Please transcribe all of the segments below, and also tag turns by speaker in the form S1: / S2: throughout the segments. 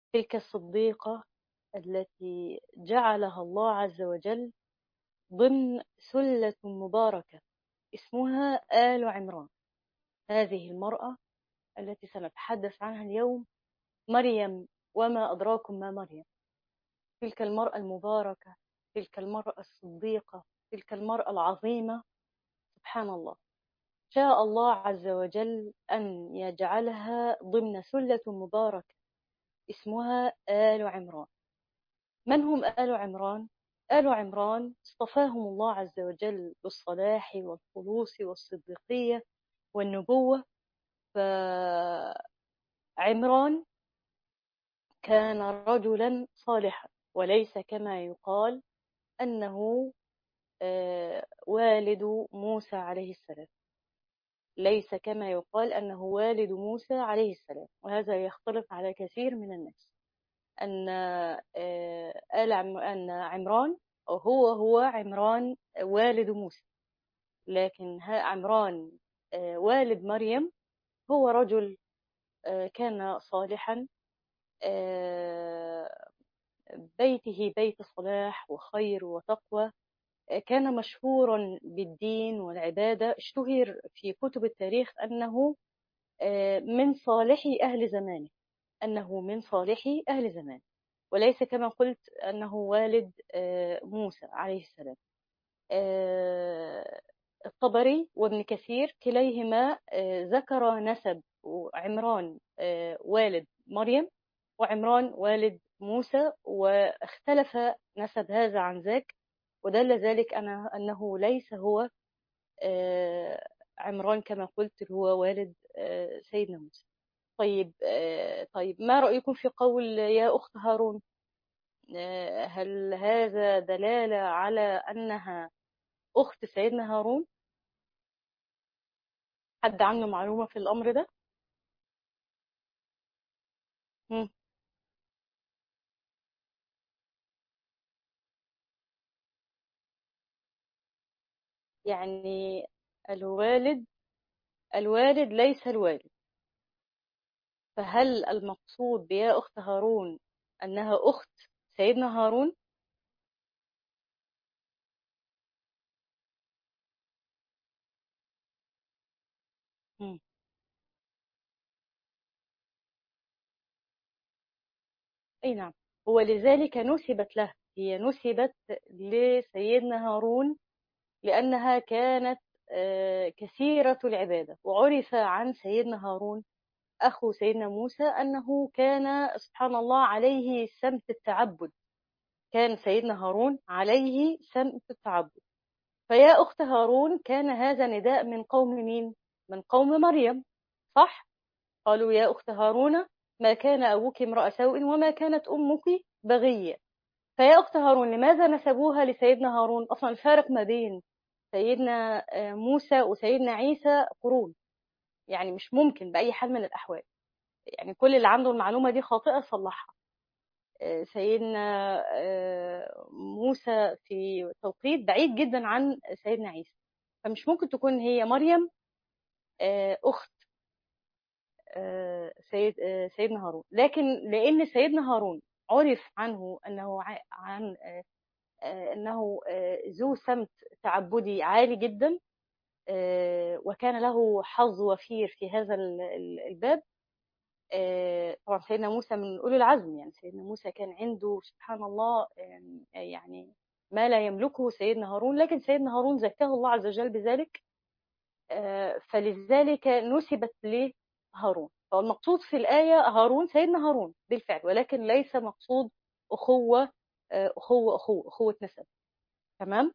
S1: تلك الصديقة التي جعلها الله عز وجل ضمن سلة مباركة اسمها آل عمران. هذه المرأة التي سنتحدث عنها اليوم مريم، وما أدراكم ما مريم. تلك المرأة المباركة، تلك المرأة الصديقة، تلك المرأة العظيمة. سبحان الله، شاء الله عز وجل أن يجعلها ضمن سلة مباركة اسمها آل عمران. من هم آل عمران؟ آل عمران اصطفاهم الله عز وجل بالصلاح والخلوص والصديقية والنبوة. فعمران كان رجلا صالحا، وليس كما يقال أنه والد موسى عليه السلام. ليس كما يقال أنه والد موسى عليه السلام، وهذا يختلف على كثير من الناس. أن عمران هو عمران والد موسى، لكن عمران والد مريم هو رجل كان صالحا، آه، بيته بيت صلاح وخير وتقوى. كان مشهورا بالدين والعبادة، اشتهر في كتب التاريخ أنه من صالحي أهل زمانه، أنه من صالحي أهل زمانه، وليس كما قلت أنه والد موسى عليه السلام. الطبري وابن كثير كليهما ذكر نسب عمران والد مريم، وعمران والد موسى، واختلف نسب هذا عن ذاك، ودل ذلك أنه ليس هو عمران كما قلت هو والد سيدنا موسى. طيب ما رأيكم في قول يا أخت هارون؟ هل هذا دلالة على أنها أخت سيدنا هارون؟ حد عنده معلومة في الأمر ده؟ مم. يعني الوالد الوالد ليس الوالد، فهل المقصود بيا أخت هارون أنها أخت سيدنا هارون؟ مم. أي نعم، هو لذلك نسبت له، هي نسبت لسيدنا هارون لأنها كانت كثيرة العبادة. وعرف عن سيدنا هارون أخو سيدنا موسى أنه كان سبحان الله عليه سمت التعبد، كان سيدنا هارون عليه سمت التعبد. فيا أخت هارون كان هذا نداء من قوم مين؟ من قوم مريم، صح؟ قالوا يا أخت هارون ما كان أبوك امرأ سوء وما كانت أمك بغية. فيا أخت هارون لماذا نسبوها لسيدنا هارون؟ أصلا الفارق ما بين سيدنا موسى وسيدنا عيسى قرون، يعني مش ممكن بأي حال من الأحوال. يعني كل اللي عنده المعلومة دي خاطئة صلحها. سيدنا موسى في توقيت بعيد جدا عن سيدنا عيسى، فمش ممكن تكون هي مريم أخت سيدنا هارون. لكن لأن سيدنا هارون عرف عنه أنه عن أنه ذو سمت تعبدي عالي جدا، وكان له حظ وفير في هذا الباب. طبعا سيدنا موسى من أولي العزم، يعني سيدنا موسى كان عنده سبحان الله يعني ما لا يملكه سيدنا هارون، لكن سيدنا هارون زكاه الله عز وجل بذلك. فلذلك نسبت لهارون. فالمقصود في الآية هارون سيدنا هارون بالفعل، ولكن ليس مقصود أخوة أخوة نسب. تمام؟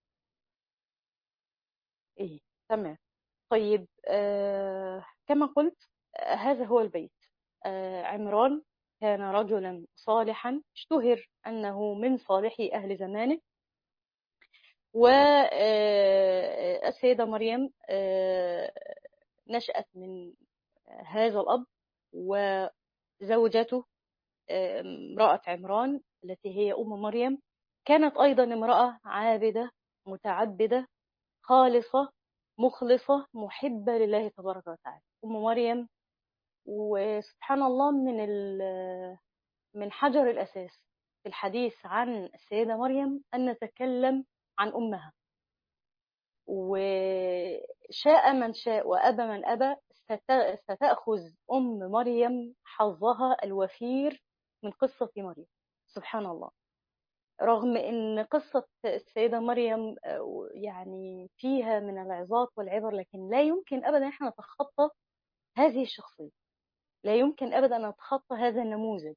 S1: إيه، تمام. طيب كما قلت هذا هو البيت. عمران كان رجلا صالحا، اشتهر أنه من صالحي أهل زمانه. والسيدة مريم نشأت من هذا الأب، وزوجته امرأة عمران التي هي أم مريم كانت أيضا امرأة عابدة متعبدة خالصة مخلصة محبة لله تبارك وتعالى، أم مريم. وسبحان الله من حجر الأساس في الحديث عن السيدة مريم أن نتكلم عن أمها، وشاء من شاء وأبى من أبى ستأخذ أم مريم حظها الوفير من قصة مريم. سبحان الله، رغم أن قصة السيدة مريم يعني فيها من العظات والعبر، لكن لا يمكن أبدا احنا نتخطى هذه الشخصية، لا يمكن أبدا أن نتخطى هذا النموذج.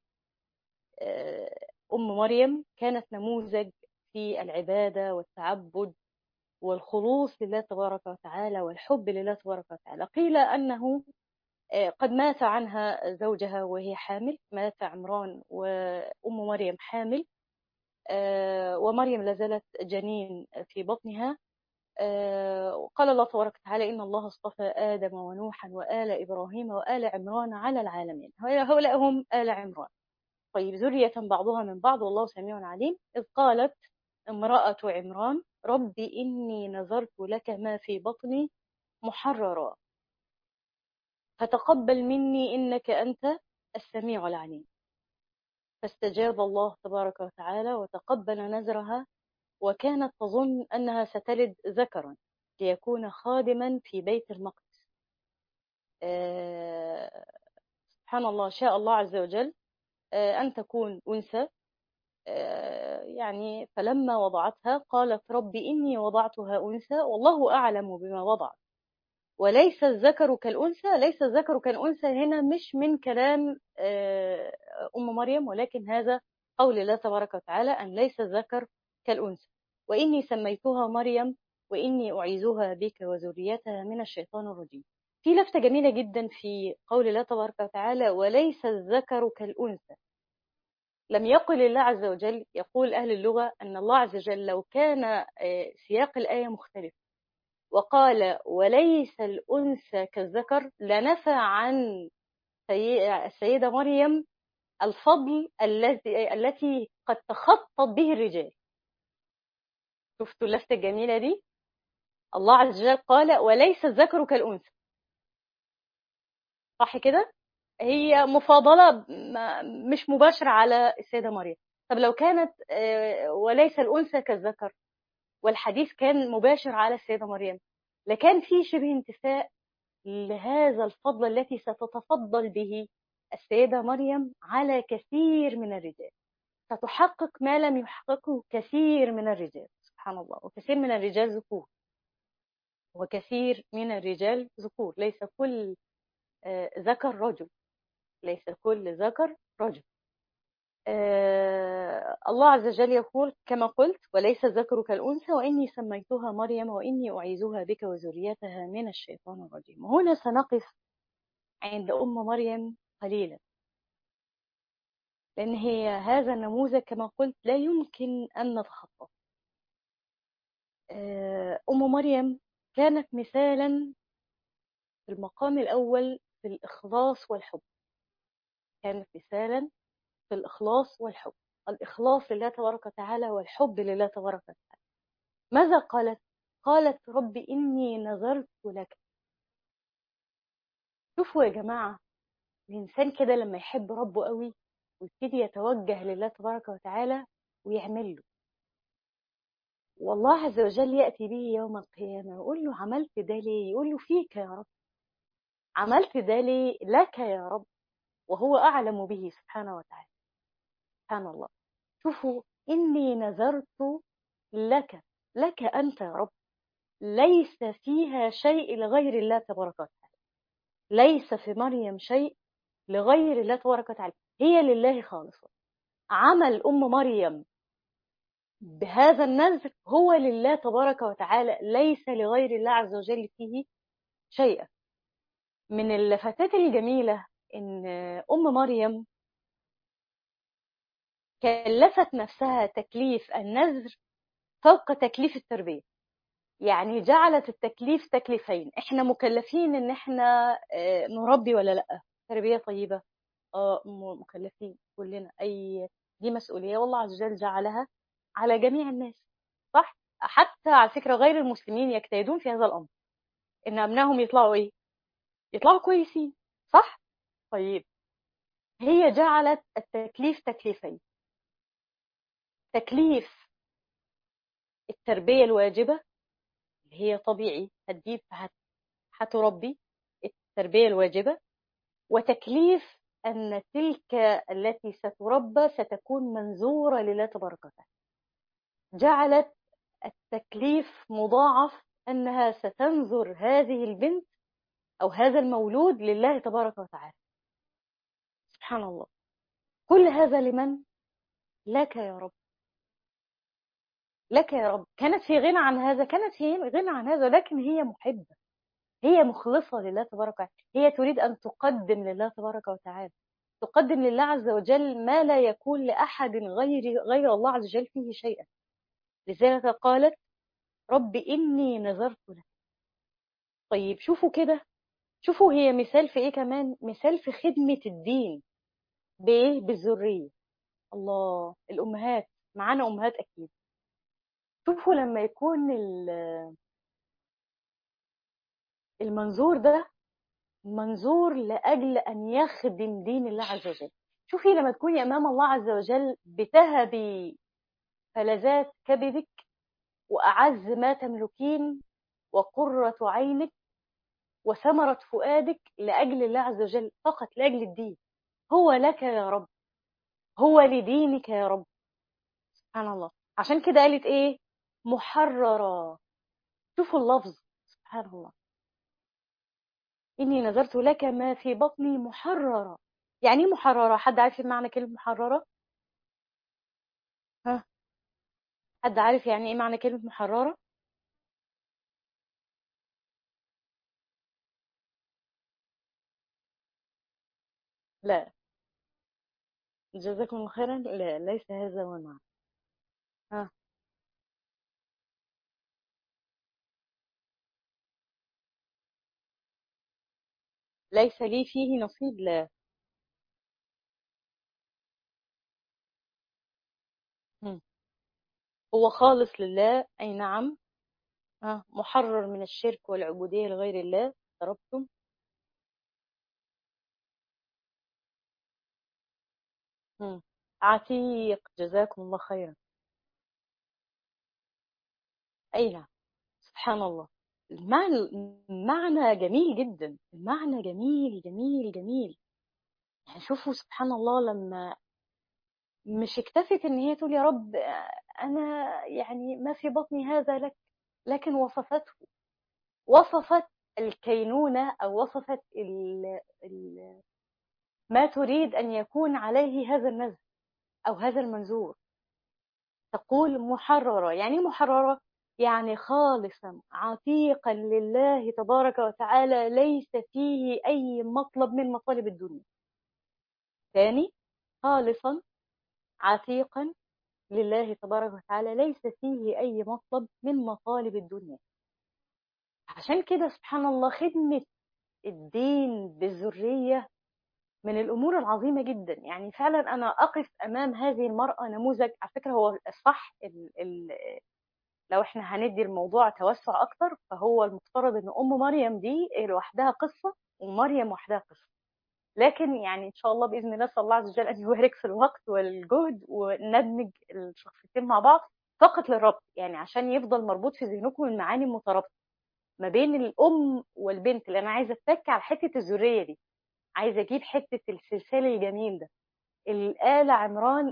S1: أم مريم كانت نموذج في العبادة والتعبد والخلوص لله تبارك وتعالى والحب لله تبارك وتعالى. قيل أنه قد مات عنها زوجها وهي حامل، مات عمران وأم مريم حامل، ومريم لازالت جنين في بطنها. وقال الله تبارك وتعالى إن الله اصطفى آدم ونوحا وآل إبراهيم وآل عمران على العالمين. هؤلاء هم آل عمران. طيب، ذرية بعضها من بعض والله سميع عليم. إذ قالت امرأة عمران رب إني نذرت لك ما في بطني محررا فتقبل مني إنك أنت السميع العليم. فاستجاب الله تبارك وتعالى وتقبل نذرها، وكانت تظن أنها ستلد ذكرا ليكون خادما في بيت المقدس. سبحان الله، شاء الله عز وجل أن تكون أنثى. يعني فلما وضعتها قالت رب إني وضعتها أنثى والله أعلم بما وضعت وليس الذكر كالأنثى. ليس الذكر كالأنثى هنا مش من كلام أم مريم، ولكن هذا قول الله تبارك وتعالى أن ليس الذكر كالأنثى. وإني سميتها مريم وإني أعيذها بك وذريتها من الشيطان الرجيم. في لفتة جميلة جدا في قول الله تبارك وتعالى وليس الذكر كالأنثى. لم يقل الله عز وجل، يقول أهل اللغة أن الله عز وجل لو كان سياق الآية مختلف وقال وليس الأنثى كالذكر لنفى عن السيدة مريم الفضل التي قد تخطط به الرجال. شفتوا اللفتة الجميلة دي؟ الله عز وجل قال وليس الذكر كالأنثى، صح كده؟ هي مفاضلة مش مباشرة على السيدة مريم. طب لو كانت وليس الأنثى كالذكر والحديث كان مباشر على السيدة مريم، لكان في شبه انتفاء لهذا الفضل التي ستتفضل به السيدة مريم على كثير من الرجال، ستحقق ما لم يحققه كثير من الرجال. سبحان الله، وكثير من الرجال ذكور، وكثير من الرجال ذكور، ليس كل ذكر رجل، ليس كل ذكر رجل. الله عز وجل يقول كما قلت وليس الذكر كالأنثى وإني سميتها مريم وإني أعيذها بك وذريتها من الشيطان الرجيم. وهنا سنقف عند أم مريم قليلا، لأن هي هذا النموذج كما قلت لا يمكن أن نتخطى. أم مريم كانت مثالا في المقام الأول في الإخلاص والحب، كانت مثالا في الإخلاص والحب، الإخلاص لله تبارك وتعالى والحب لله تبارك وتعالى. ماذا قالت؟ قالت رب إني نذرت لك. شوفوا يا جماعة، الإنسان كده لما يحب ربه قوي ويبتدي يتوجه لله تبارك وتعالى ويعمل له، والله عز وجل يأتي به يوم القيامة يقول له عملت ده ليه؟ يقول له فيك يا رب، عملت ده ليه؟ لك يا رب، وهو أعلم به سبحانه وتعالى. سبحان الله. شوفوا، إني نذرت لك، لك أنت يا رب، ليس فيها شيء لغير الله تبارك وتعالى، ليس في مريم شيء لغير الله تبارك وتعالى، هي لله خالصة. عمل أم مريم بهذا النذر هو لله تبارك وتعالى، ليس لغير الله عز وجل فيه شيئا. من اللفتات الجميلة إن أم مريم كلفت نفسها تكليف النذر فوق تكليف التربية، يعني جعلت التكليف تكليفين. احنا مكلفين ان احنا نربي ولا لا؟ تربية طيبة، مكلفين كلنا، دي مسؤولية والله عز وجل جعلها على جميع الناس، صح؟ حتى على فكرة غير المسلمين يجتهدون في هذا الأمر ان ابنائهم يطلعوا يطلعوا كويسين، صح؟ طيب، هي جعلت التكليف تكليفين: تكليف التربية الواجبة اللي هي طبيعي هتجيب هتربي، التربية الواجبة، وتكليف أن تلك التي ستربى ستكون منزورة لله تبارك وتعالى. جعلت التكليف مضاعف، أنها ستنذر هذه البنت أو هذا المولود لله تبارك وتعالى. سبحان الله. كل هذا لمن؟ لك يا رب، لك يا رب. كانت في غنى عن هذا، كانت في غنى عن هذا، لكن هي محبة، هي مخلصة لله تبارك وتعالى، هي تريد أن تقدم لله تبارك وتعالى، تقدم لله عز وجل ما لا يكون لأحد غير الله عز وجل فيه شيئا. لذلك قالت: رب إني نذرت لك. طيب شوفوا كده، شوفوا هي مثال في إيه كمان؟ مثال في خدمة الدين. بإيه؟ بالذرية. الله، الأمهات، معانا أمهات أكيد. شوفوا لما يكون المنظور ده منظور لأجل أن يخدم دين الله عز وجل. شوفي لما تكوني أمام الله عز وجل بتهبي فلذات كبدك وأعز ما تملكين وقرة عينك وثمرة فؤادك لأجل الله عز وجل، فقط لأجل الدين. هو لك يا رب، هو لدينك يا رب. سبحان الله. عشان كده قالت إيه؟ محررة. شوفوا اللفظ، سبحان الله. إني نذرت لك ما في بطني محررة. يعني إيه محررة؟ حد عارف معنى كلمة محررة؟ ها، حد عارف يعني إيه معنى كلمة محررة؟ لا، جزاكم الله خيرا. لا، ليس هذا هو المعنى. ها، ليس لي فيه نصيب، لا. مم. هو خالص لله، أي نعم. ها، محرر من الشرك والعبودية لغير الله. ضربتم. مم. عتيق، جزاكم الله خيرا. أي نعم. سبحان الله. المعنى، المعنى جميل جدا، المعنى جميل جميل جميل. يعني شوفوا سبحان الله، لما مش اكتفت ان هي تقول يا رب انا يعني ما في بطني هذا لك، لكن وصفته، وصفت الكينونة او وصفت ال ما تريد ان يكون عليه هذا النزل او هذا المنزور. تقول محررة. يعني إيه محررة؟ يعني خالصا عتيقا لله تبارك وتعالى، ليس فيه أي مطلب من مطالب الدنيا. ثاني، خالصا عتيقا لله تبارك وتعالى، ليس فيه أي مطلب من مطالب الدنيا. عشان كده سبحان الله، خدمة الدين بالذرية من الأمور العظيمة جدا. يعني فعلا أنا أقف أمام هذه المرأة نموذج. على فكرة هو الصح، لو احنا هندي الموضوع توسع اكتر، فهو المفترض ان ام مريم دي لوحدها قصه، ومريم وحدها قصه. لكن يعني ان شاء الله باذن الله، صلى الله عز وجل ان يبارك في الوقت والجهد وندمج الشخصيتين مع بعض فقط للربط، يعني عشان يفضل مربوط في ذهنكم المعاني المترابطه ما بين الام والبنت. اللي انا عايزه اتك على حته الذريه دي، عايزه اجيب حته السلسال الجميل ده، الآل عمران،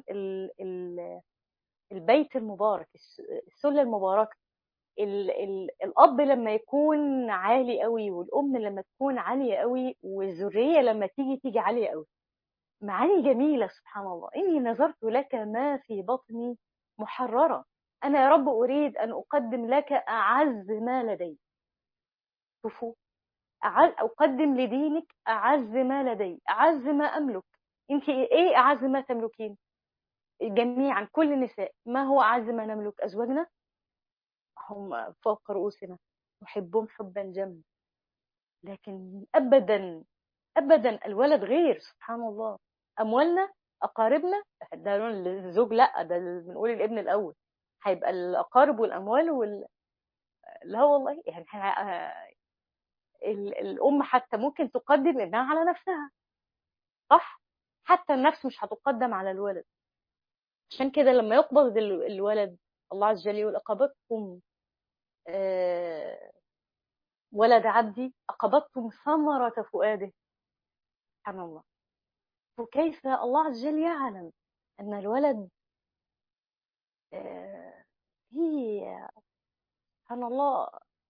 S1: البيت المبارك، السله المباركه. الأب لما يكون عالي قوي، والأم لما تكون عالية قوي، والذرية لما تيجي عالية قوي. معاني جميلة. سبحان الله. إني نذرت لك ما في بطني محررة. أنا يا رب أريد أن أقدم لك أعز ما لدي. شوفوا، أقدم لدينك أعز ما لدي، أعز ما أملك. أنت إيه أعز ما تملكين؟ جميعا كل النساء، ما هو أعز ما نملك؟ أزواجنا هم فوق رؤوسنا، نحبهم حبا جما. لكن ابدا، ابدا الولد غير. سبحان الله. اموالنا، اقاربنا، ده لون الزوج، لا ده بنقول الابن الاول. هيبقى الاقارب والاموال لا والله. يعني الام حتى ممكن تقدم ابنها على نفسها، صح؟ حتى النفس مش هتقدم على الولد. عشان كده لما يقبض الولد الله عز وجل يقول أقبضتم ولد عبدي، أقبضتم ثمرة فؤاده. سبحان الله. وكيف الله عز وجل يعلم أن الولد هي سبحان الله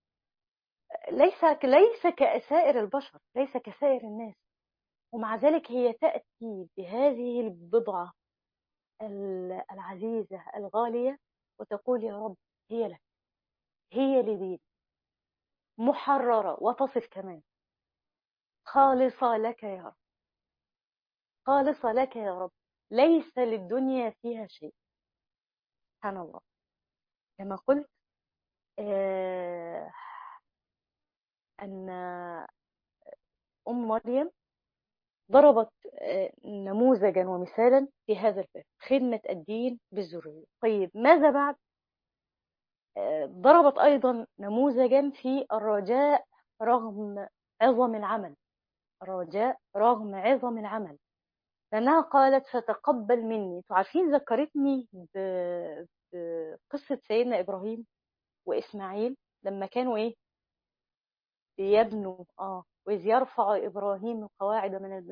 S1: ليس كسائر البشر، ليس كسائر الناس، ومع ذلك هي تأتي بهذه البضعة العزيزة الغالية وتقول يا رب هي لك، هي لدين محررة، وتصف كمان خالصة لك يا رب، خالصة لك يا رب، ليس للدنيا فيها شيء. سبحان الله. كما قلت أن أم مريم ضربت نموذجا ومثالا في هذا الباب، خدمة الدين بالذرية. طيب ماذا بعد؟ ضربت أيضا نموذجا في الرجاء رغم عظم العمل، الرجاء رغم عظم العمل، لأنها قالت فتقبل مني. تعرفين ذكرتني بقصة سيدنا إبراهيم وإسماعيل لما كانوا إيه يبنوا وإذ يرفع إبراهيم القواعد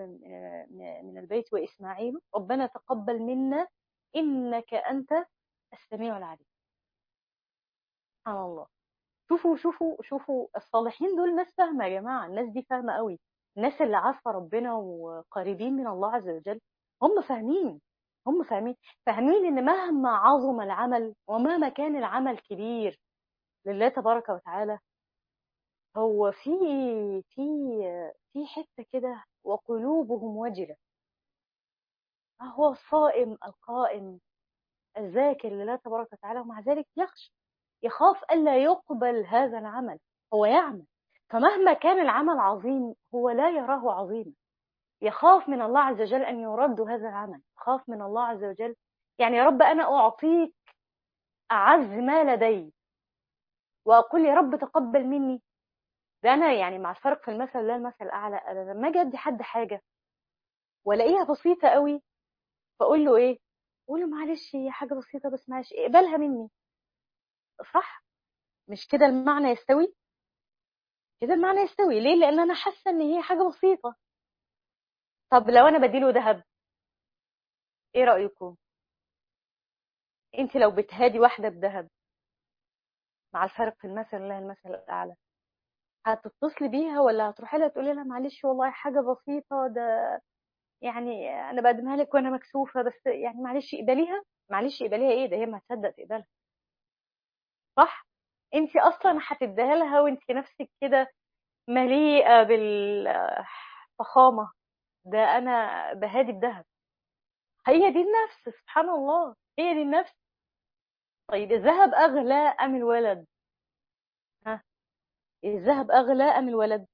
S1: من البيت وإسماعيل ربنا تقبل منا إنك أنت السميع العليم. سبحان الله. شوفوا الصالحين دول ناس فاهمة يا جماعة، الناس دي فاهمة قوي، الناس اللي عارفة ربنا وقريبين من الله عز وجل هم فاهمين، فاهمين إن مهما عظم العمل ومهما كان العمل كبير لله تبارك وتعالى، هو في في حتة كده وقلوبهم وجلة. هو الصائم القائم الذاكر لله تبارك وتعالى ومع ذلك يخشى، يخاف ألا يقبل هذا العمل، هو يعمل، فمهما كان العمل عظيم هو لا يراه عظيما، يخاف من الله عز وجل أن يرد هذا العمل، يخاف من الله عز وجل. يعني يا رب أنا أعطيك أعز ما لدي وأقول يا رب تقبل مني. ده أنا يعني مع الفرق في المثل لا المثل الأعلى، أنا لما أجي أدي حد حاجة ولاقيها بسيطة قوي فأقول له إيه؟ أقول له معلش هي حاجة بسيطة بس معلش اقبلها مني، صح؟ مش كده المعنى يستوي؟ كده المعنى يستوي ليه؟ لأن أنا حاسة إن هي حاجة بسيطة. طب لو أنا بديله ذهب، إيه رأيكم؟ أنت لو بتهادي واحدة بذهب مع الفرق في المثل لا المثل الأعلى، هتتصلي بيها ولا هتروحي لها تقولي لها معلش والله حاجة بسيطة ده يعني أنا بقدمها لك وأنا مكسوفة بس يعني معلش اقبليها؟ معلش اقبليها إيه ده؟ هي ما هتصدق تقبلها، صح؟ أنت أصلا هتديها لها وأنت نفسك كده مليئة بالفخامة، ده أنا بهادي بذهب. هي دي النفس، سبحان الله، هي دي النفس. طيب الذهب أغلى أم الولد؟ ها، الذهب أغلى أم الولد؟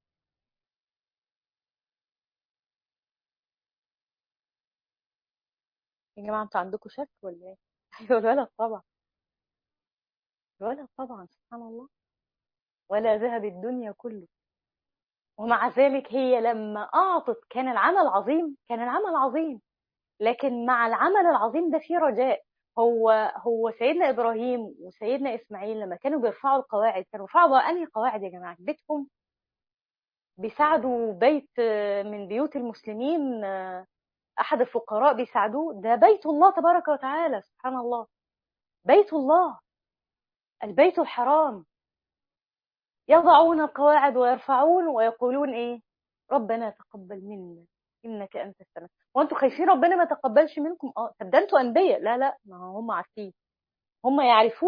S1: يا جماعة انتوا عندكم شك ولا ايه؟ ايوه الولد طبعا، الولد طبعا، سبحان الله، ولا ذهب الدنيا كله. ومع ذلك هي لما أعطت كان العمل عظيم، كان العمل عظيم، لكن مع العمل العظيم ده فيه رجاء. هو سيدنا إبراهيم وسيدنا إسماعيل لما كانوا بيرفعوا القواعد كانوا بيرفعوا بقى أنهي قواعد يا جماعة؟ بيتهم، بيساعدوا بيت من بيوت المسلمين، أحد الفقراء بيساعدوه، ده بيت الله تبارك وتعالى، سبحان الله، بيت الله البيت الحرام، يضعون القواعد ويرفعون ويقولون ايه؟ ربنا تقبل منا انك انت السميع. وانتوا خايفين ربنا ما تقبلش منكم؟ طب ده انتوا انبياء. لا ما هم عارفين، هم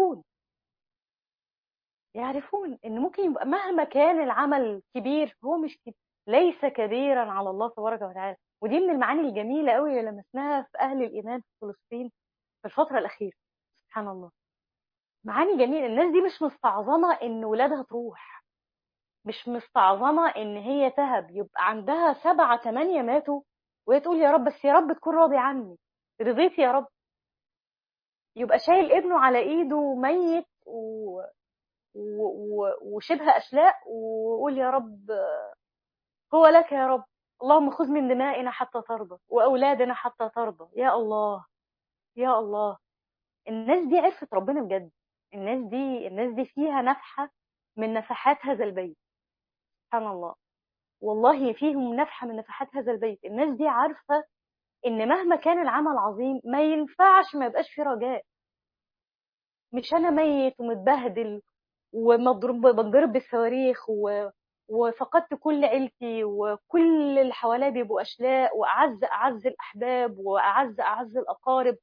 S1: يعرفون ان ممكن يبقى مهما كان العمل كبير هو مش كبير، ليس كبيرا على الله تبارك وتعالى. ودي من المعاني الجميله قوي اللي لمسناها في اهل الايمان في فلسطين في الفتره الاخيره. سبحان الله، معاني جميله. الناس دي مش مستعظمه ان ولادها تروح، مش مستعظمة ان هي تهب يبقى عندها 7 8 ماتوا وهي تقول يا رب بس يا رب تكون راضي عني، رضيت يا رب. يبقى شايل ابنه على ايده ميت وشبه اشلاء ويقول يا رب هو لك يا رب، اللهم خذ من دمائنا حتى ترضى وأولادنا حتى ترضى. يا الله، يا الله. الناس دي عرفت ربنا بجد. الناس دي فيها نفحة من نفحات هذا البيت. سبحان الله. والله فيهم نفحة من نفحات هذا البيت. الناس دي عارفة إن مهما كان العمل عظيم ما ينفعش ما يبقاش فيه رجاء. مش أنا ميت ومتبهدل ومضروب بتضرب بالصواريخ وفقدت كل عيلتي وكل اللي حواليا بيبقوا أشلاء، وأعز الأحباب وأعز الأقارب،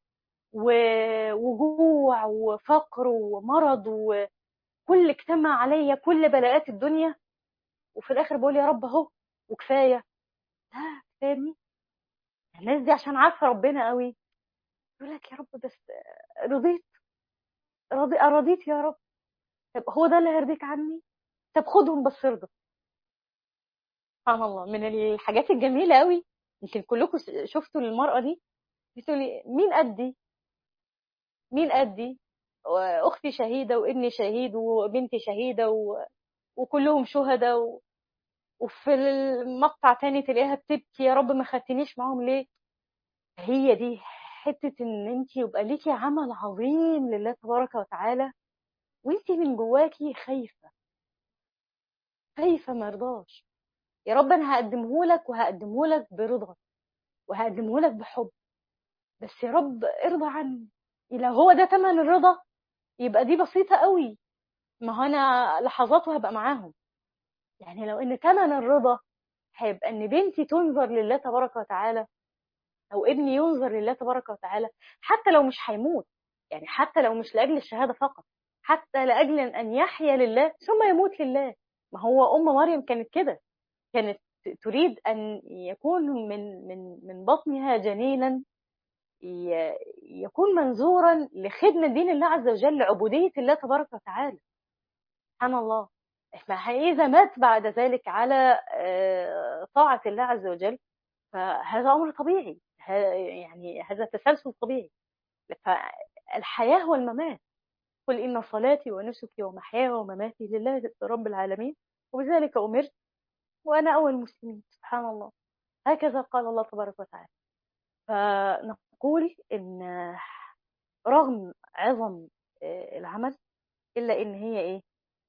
S1: وجوع وفقر ومرض وكل اجتمع عليا كل بلاءات الدنيا، وفي الآخر بقول يا رب أهو وكفاية. لا كفاية. الناس دي عشان عارفة ربنا قوي يقول لك يا رب بس رضيت، رضيت يا رب. طب هو ده اللي هيرضيك عني؟ طب خدهم بس ارضى. سبحان الله. من الحاجات الجميلة قوي، يمكن كلكم شفتوا المرأة دي بتقولي مين قدي، مين قدي، أختي شهيدة وابني شهيد وبنتي شهيدة وكلهم شهداء وفي المقطع تاني تلاقيها بتبكي يا رب ما خدتنيش معاهم ليه. هي دي حتة ان انت يبقى ليكي عمل عظيم لله تبارك وتعالى وانت من جواكي خايفة، خايفة مرضاش. يا رب انا هقدمه لك وهقدمه لك برضا وهقدمه لك بحب، بس يا رب ارضى عني. لو هو ده تمن الرضا يبقى دي بسيطة قوي. ما هو انا لحظات وهبقى معاهم. يعني لو ان تمن الرضا هيبقى ان بنتي تنظر لله تبارك وتعالى او ابني ينظر لله تبارك وتعالى، حتى لو مش هيموت، يعني حتى لو مش لاجل الشهادة فقط، حتى لاجل ان يحيا لله ثم يموت لله. ما هو مريم كانت كده، كانت تريد ان يكون من بطنها جنينا يكون منظورا لخدمة دين الله عز وجل، لعبودية الله تبارك وتعالى. سبحان الله. فإذا مات بعد ذلك على طاعة الله عز وجل فهذا أمر طبيعي، يعني هذا تسلسل طبيعي. فالحياة والممات، قل إن صلاتي ونسكي ومحياي ومماتي لله رب العالمين وبذلك أمرت وأنا أول المسلمين. سبحان الله. هكذا قال الله تبارك وتعالى. فنقول إن رغم عظم العمل إلا إن هي إيه؟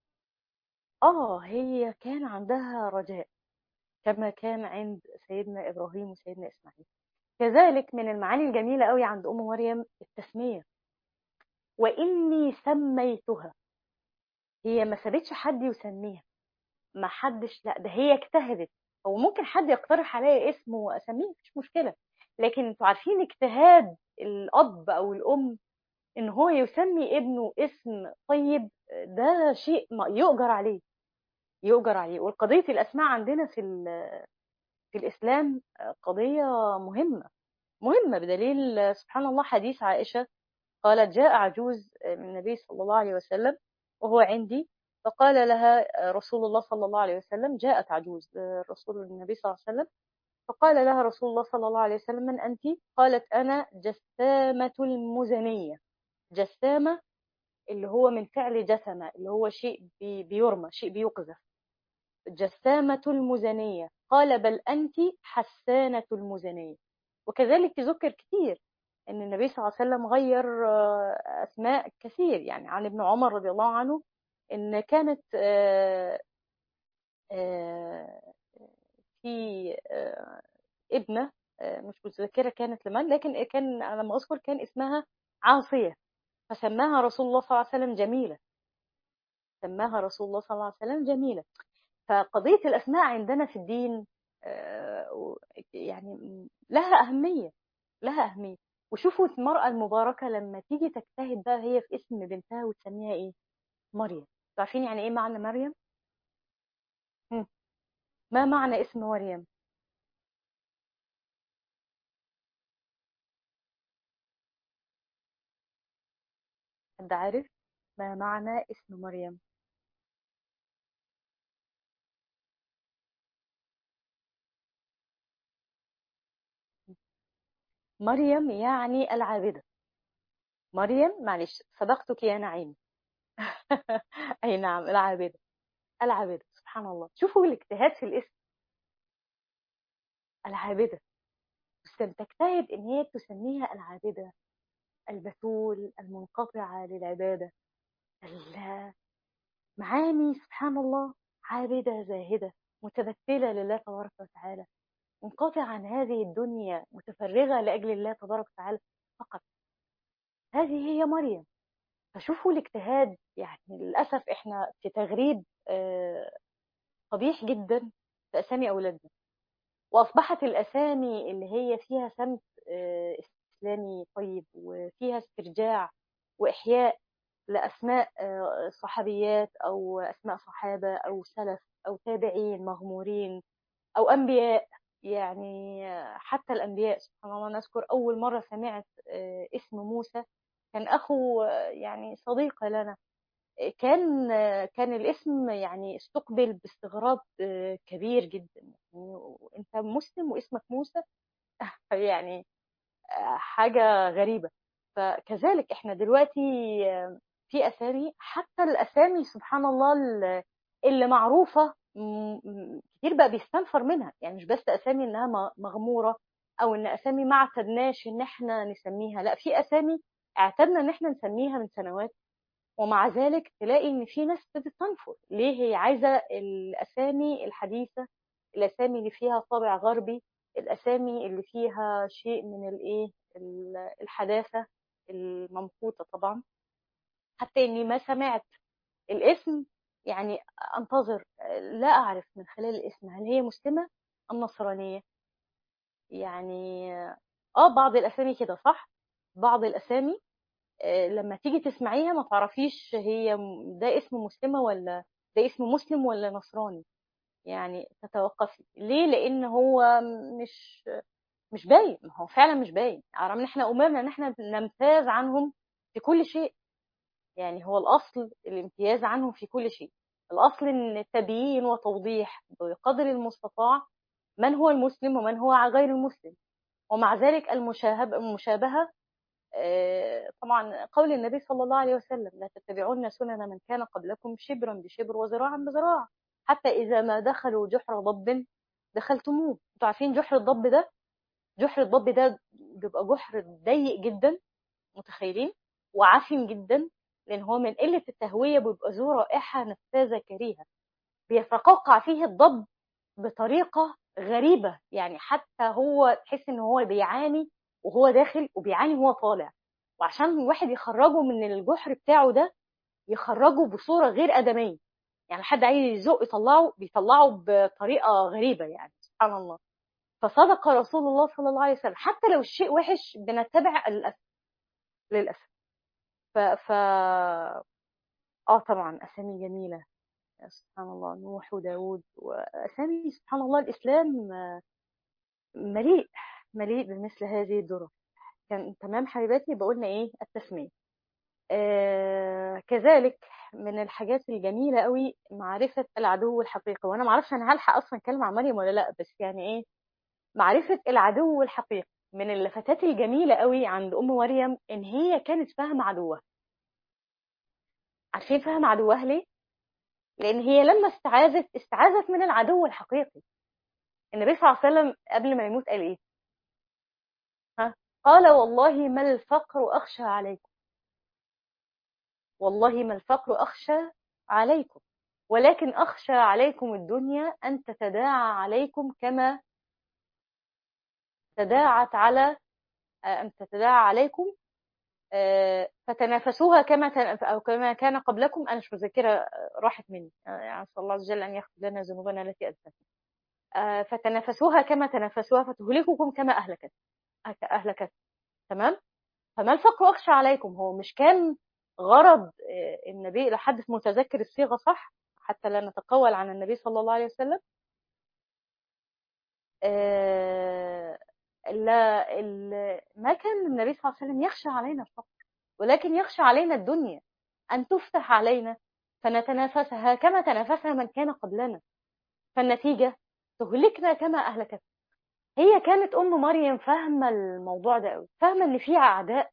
S1: هي كان عندها رجاء كما كان عند سيدنا إبراهيم وسيدنا إسماعيل. كذلك من المعاني الجميلة قوي عند أم مريم التسمية. وإني سميتها، هي ما سابتش حد يسميها، ما حدش، لا ده هي اجتهدت. هو ممكن حد يقترح عليا اسم وأسميه مفيش مشكلة، لكن انتوا عارفين اجتهاد الأب أو الأم إن هو يسمي ابنه اسم طيب، ده شيء يؤجر عليه، يؤجر عليه. والقضية الأسماء عندنا في الإسلام قضية مهمة، مهمة بدليل سبحان الله حديث عائشة قالت جاء عجوز من النبي صلى الله عليه وسلم وهو عندي، فقال لها رسول الله صلى الله عليه وسلم، جاءت عجوز رسول النبي صلى الله عليه وسلم فقال لها رسول الله صلى الله عليه وسلم من أنت؟ قالت أنا جسامة المزنية. جسامة اللي هو من فعل جسمة، اللي هو شيء بيرمى، شيء بيقذف. جسامة المزنية. قال بل أنت حسانة المزنية. وكذلك يذكر كثير أن النبي صلى الله عليه وسلم غير أسماء كثير. يعني عن ابن عمر رضي الله عنه أن كانت في ابنة مش متذكرة كانت لمن، لكن كان لما أذكر كان اسمها عاصية، فسماها رسول الله صلى الله عليه وسلم جميلة، سماها رسول الله صلى الله عليه وسلم جميلة. فقضية الأسماء عندنا في الدين يعني لها أهمية، لها أهمية. وشوفوا المرأة المباركة لما تيجي تجتهد بقى هي في اسم بنتها وتسميها إيه؟ مريم. عارفين يعني إيه معنى مريم؟ هم. ما معنى اسم مريم؟ حد عارف ما معنى اسم مريم؟ مريم يعني العابدة. مريم، معلش سبقتك يا نعيم. أي نعم، العابدة. العابدة. سبحان الله. شوفوا الاجتهاد في الاسم. العابدة، تجتهد إن هي تسميها العابدة، البتول، المنقطعة للعبادة. معاني سبحان الله، عابدة زاهدة متبتلة لله تبارك وتعالى، منقطعة عن هذه الدنيا، متفرغة لأجل الله تبارك وتعالى فقط. هذه هي مريم. فشوفوا الاجتهاد، يعني للأسف احنا في تغريب قبيح جدا في أسامي أولادنا، وأصبحت الأسامي اللي هي فيها سمت إسلامي طيب، وفيها استرجاع وإحياء لأسماء صحابيات أو أسماء صحابة أو سلف أو تابعين مغمورين أو أنبياء. يعني حتى الأنبياء سبحان الله، نذكر أول مرة سمعت اسم موسى، كان أخو يعني صديقة لنا، كان الاسم يعني استقبل باستغراب كبير جدا. يعني أنت مسلم واسمك موسى؟ يعني حاجة غريبة. فكذلك احنا دلوقتي في أسامي، حتى الأسامي سبحان الله اللي معروفة كتير بقى بيستنفر منها. يعني مش بس أسامي إنها مغمورة، أو إن أسامي ما اعتدناش إن احنا نسميها، لا، في أسامي اعتدنا إن احنا نسميها من سنوات، ومع ذلك تلاقي إن في ناس ابتدت تنفر. ليه؟ هي عايزة الأسامي الحديثة، الأسامي اللي فيها طابع غربي، الأسامي اللي فيها شيء من الإيه، الحداثة الممقوتة طبعا. حتى إني ما سمعت الاسم، يعني أنتظر، لا أعرف من خلال الاسم هل هي مسلمة أم نصرانية. يعني بعض الأسامي كده صح، بعض الأسامي لما تيجي تسمعيها ما تعرفيش هي ده اسم مسلمة ولا ده اسم مسلم ولا نصراني. يعني تتوقفي ليه؟ لأن هو مش باين. ما هو فعلا مش باين، رغم ان احنا امرنا ان احنا نمتاز عنهم في كل شيء. يعني هو الاصل الامتياز عنهم في كل شيء، الاصل ان التبيين وتوضيح بقدر المستطاع من هو المسلم ومن هو غير المسلم. ومع ذلك المشابهة طبعا قول النبي صلى الله عليه وسلم: لا تتبعون سنن من كان قبلكم شبرا بشبر وذراعا بذراع، حتى إذا ما دخلوا جحر ضب دخلتموه. انتوا عارفين جحر الضب ده؟ جحر الضب ده بيبقى جحر ضيق جدا، متخيلين؟ وعفن جدا، لان هو من قله التهويه بيبقى ذو رائحه نفاذه كريهه، بيتقوقع فيه الضب بطريقه غريبه. يعني حتى هو تحس ان هو بيعاني وهو داخل، وبيعاني وهو طالع. وعشان الواحد يخرجه من الجحر بتاعه ده، يخرجه بصوره غير ادميه. يعني حد عايز يزق يطلعه، بيطلعه بطريقه غريبه، يعني سبحان الله. فصدق رسول الله صلى الله عليه وسلم، حتى لو الشيء وحش بنتبع للأسف. للأسف. ف طبعا أسامي جميلة، سبحان الله، نوح وداود، وأسامي سبحان الله. الإسلام مليء مليء بمثل هذه الدرر. كان تمام حبيباتي، بقولنا إيه؟ التسمية. كذلك من الحاجات الجميلة قوي معرفة العدو الحقيقي. وأنا معرفش أنا هلحق أصلا أتكلم عن مريم ولا لأ، بس يعني إيه، معرفة العدو الحقيقي. من اللفتات الجميلة قوي عند أم مريم إن هي كانت فاهمة عدوها. عارفين فاهمة عدوها ليه؟ لأن هي لما استعاذت من العدو الحقيقي. النبي صلى الله عليه وسلم قبل ما يموت قال إيه؟ ها؟ قال: والله ما الفقر أخشى عليكم، والله ما الفقر أخشى عليكم، ولكن أخشى عليكم الدنيا أن تتداعى عليكم كما تداعت على أن تتداعى عليكم فتنافسوها أو كما كان قبلكم. أنا مش مذكرة، راحت مني، يعني صلى الله عز وجل أن يغفر لنا ذنوبنا التي أذنبنا. فتنافسوها كما تنافسوها فتهلككم كما أهلكت. تمام. فما الفقر أخشى عليكم، هو مش كان غرض النبي، لحد متذكر الصيغة صح حتى لا نتقول عن النبي صلى الله عليه وسلم. ما كان النبي صلى الله عليه وسلم يخشى علينا الفقر، ولكن يخشى علينا الدنيا أن تفتح علينا فنتنافسها كما تنافسها من كان قبلنا، فالنتيجة تهلكنا كما أهلكت. هي كانت أم مريم فاهمة الموضوع ده قوي، فاهمة إن في أعداء،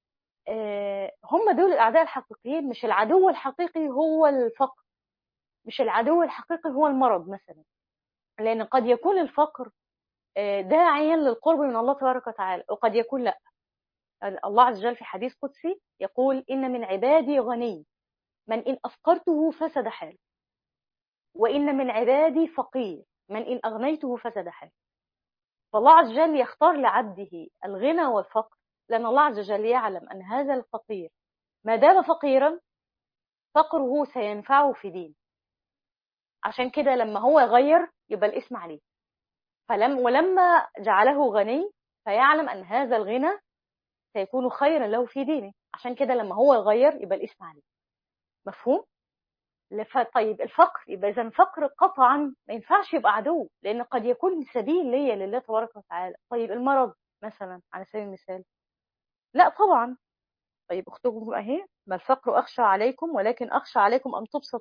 S1: هم دول الأعداء الحقيقيين. مش العدو الحقيقي هو الفقر، مش العدو الحقيقي هو المرض مثلا، لأن قد يكون الفقر داعيا للقرب من الله تبارك وتعالى، وقد يكون لا. الله عز وجل في حديث قدسي يقول: إن من عبادي غني من إن أفقرته فسد حاله، وإن من عبادي فقير من إن أغنيته فسد حاله. فالله عز وجل يختار لعبده الغنى والفقر، لأن الله عز وجل يعلم أن هذا الفقير ما دام فقيرا فقره سينفعه في دين. عشان كده لما هو يغير يبقى الاسم عليه. ولما جعله غني فيعلم أن هذا الغنى سيكون خيرا له في دينه. عشان كده لما هو يغير يبقى الاسم عليه. مفهوم؟ طيب الفقر، يبقى إذا الفقر قطعا ما ينفعش يبقى عدو، لأن قد يكون سبيل ليا لله تبارك وتعالى. طيب المرض مثلا على سبيل المثال، لا طبعا. طيب اختكم اهي: ما الفقر اخشى عليكم ولكن اخشى عليكم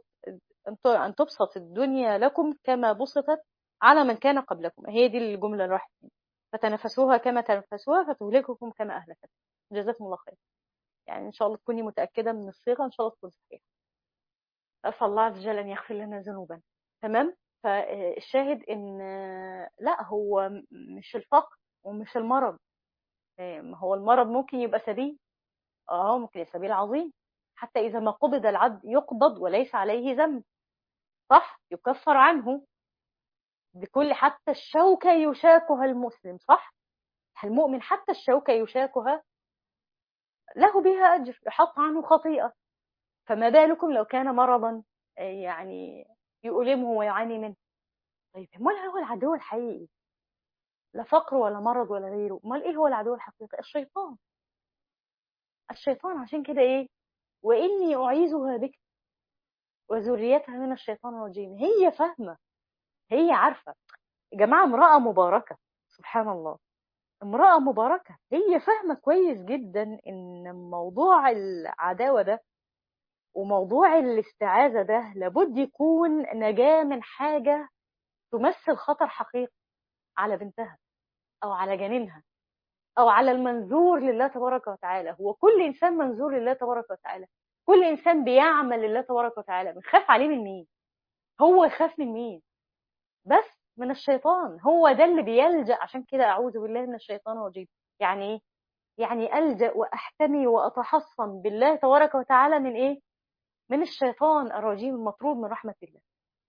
S1: ان تبسط الدنيا لكم كما بسطت على من كان قبلكم. هي دي الجمله اللي راحت مني. فتنافسوها كما تنافسوها فتهلككم كما اهلكت. جزاكم الله خير. يعني ان شاء الله تكوني متاكده من الصيغه، ان شاء الله تكون صحيحه. اسال الله عز وجل ان يغفر لنا ذنوبنا. تمام. فالشاهد ان لا، هو مش الفقر ومش المرض. هو المرض ممكن يبقى سبيل، ممكن سبيل عظيم. حتى إذا ما قبض العبد يقبض وليس عليه ذنب، صح، يكفر عنه بكل، حتى الشوكة يشاكها المسلم، صح. المؤمن حتى الشوكة يشاكها له بها أجر، يحط عنه خطيئة. فما بالكم لو كان مرضا يعني يؤلمه ويعاني منه. طيب ما هو العدو الحقيقي؟ لا فقر ولا مرض ولا غيره. امال ايه هو العدو الحقيقي؟ الشيطان. الشيطان. عشان كده ايه: وإني أعيذها بك وذريتها من الشيطان الرجيم. هي فاهمة، هي عارفة. يا جماعة امرأة مباركة، سبحان الله، امرأة مباركة. هي فاهمة كويس جدا ان موضوع العداوة ده وموضوع الاستعاذة ده لابد يكون نجاة من حاجة تمثل خطر حقيقي على بنتها او على جنينها او على المنذور لله تبارك وتعالى. هو كل انسان منذور لله تبارك وتعالى، كل انسان بيعمل لله تبارك وتعالى. بنخاف عليه من مين؟ هو يخاف من مين؟ بس من الشيطان. هو ده اللي بيلجأ. عشان كده أعوذ بالله من الشيطان الرجيم. يعني إيه؟ يعني ألجأ وأحتمي وأتحصن بالله تبارك وتعالى من إيه؟ من الشيطان الرجيم المطرود من رحمة الله.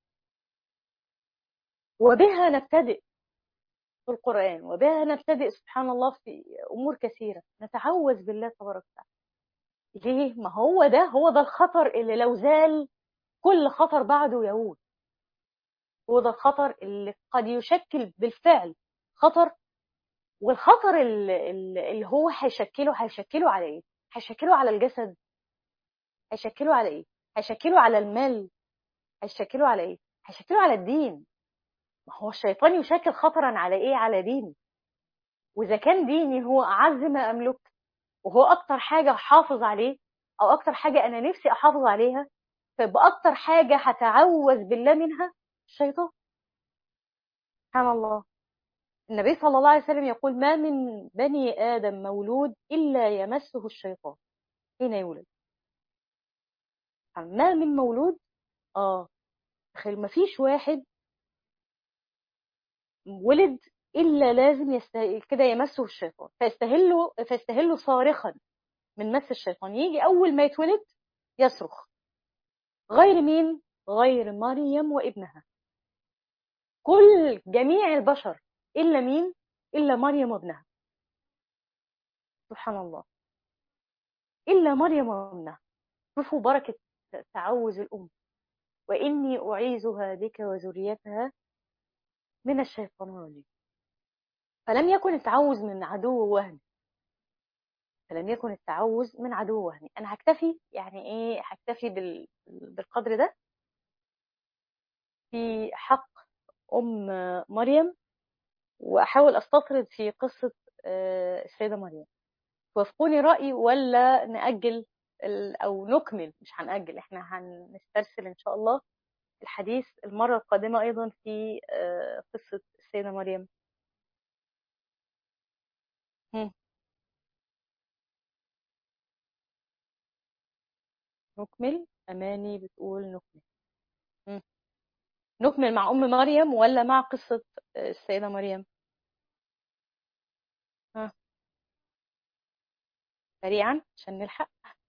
S1: وبها نبتدئ في القرآن، وبها نبتدئ سبحان الله في أمور كثيرة. نتعوذ بالله تبارك وتعالى. ليه؟ ما هو ده الخطر اللي لو زال كل خطر بعده يهون. هو ده الخطر اللي قد يشكل بالفعل خطر. والخطر اللي هو هيشكله على ايه؟ هيشكله على الجسد، هيشكله على ايه؟ هيشكله على المال، هيشكله على ايه؟ هيشكله على الدين. ما هو الشيطان يشكل خطرا على ايه؟ على ديني. واذا كان ديني هو اعز ما املك وهو اكتر حاجه احافظ عليه، او اكتر حاجه انا نفسي احافظ عليها، فيبقى اكتر حاجه هتعوذ بالله منها الشيطان. سبحان الله. النبي صلى الله عليه وسلم يقول: ما من بني ادم مولود الا يمسه الشيطان حين يولد. ما من مولود، تخيل ما فيش واحد ولد الا لازم كده يمسه الشيطان، فيستهله صارخا من مس الشيطان. يجي اول ما يتولد يصرخ. غير مين؟ غير مريم وابنها. جميع البشر الا مين؟ الا مريم وابنها. سبحان الله. الا مريم وابنها. شوفوا بركه تعوذ الام: واني اعيذها بك وذريتها من الشيطان الرجيم. فلم يكن التعوذ من عدو وهمي، فلم يكن التعوذ من عدو وهمي. انا هكتفي يعني ايه، هكتفي بالقدر ده في حق ام مريم، واحاول استطرد في قصه السيده مريم. توافقوني رايي ولا ناجل او نكمل؟ مش هنأجل، احنا هنسترسل ان شاء الله الحديث المره القادمه ايضا في قصه السيده مريم. هم، نكمل. اماني بتقول نكمل. هم. نكمل مع ام مريم ولا مع قصه السيده مريم؟ سريعا عشان نلحق.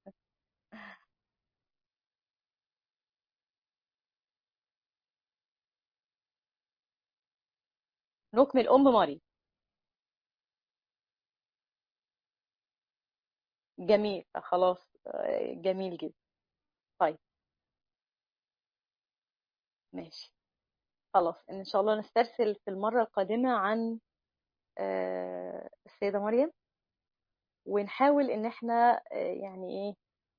S1: نكمل أم مريم. جميل، خلاص. جميل جدا. طيب، ماشي. خلاص، إن شاء الله نسترسل في المرة القادمة عن السيدة مريم، ونحاول إن احنا يعني إيه.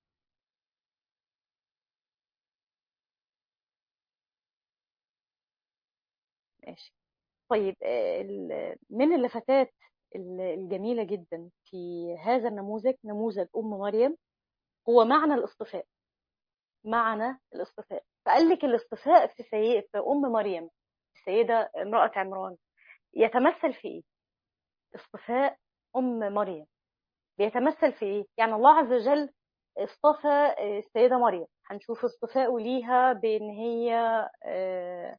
S1: ماشي. طيب، من اللفتات الجميلة جدا في هذا النموذج، نموذج أم مريم، هو معنى الاصطفاء. معنى الاصطفاء، فقال لك الاصطفاء في أم مريم، السيدة امرأة عمران، يتمثل في إيه؟ اصطفاء أم مريم بيتمثل في إيه؟ يعني الله عز وجل اصطفى السيدة مريم، هنشوف اصطفاءه ليها بأن هي آه،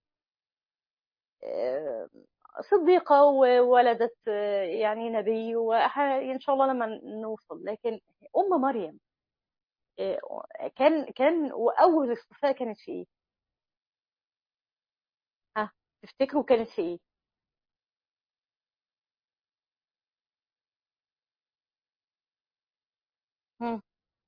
S1: آه، صديقة وولدت يعني نبي، وإن شاء الله لما نوصل. لكن أم مريم كان وأول اصطفاء كانت في إيه؟ ها، تفتكروا كانت في إيه؟ مم.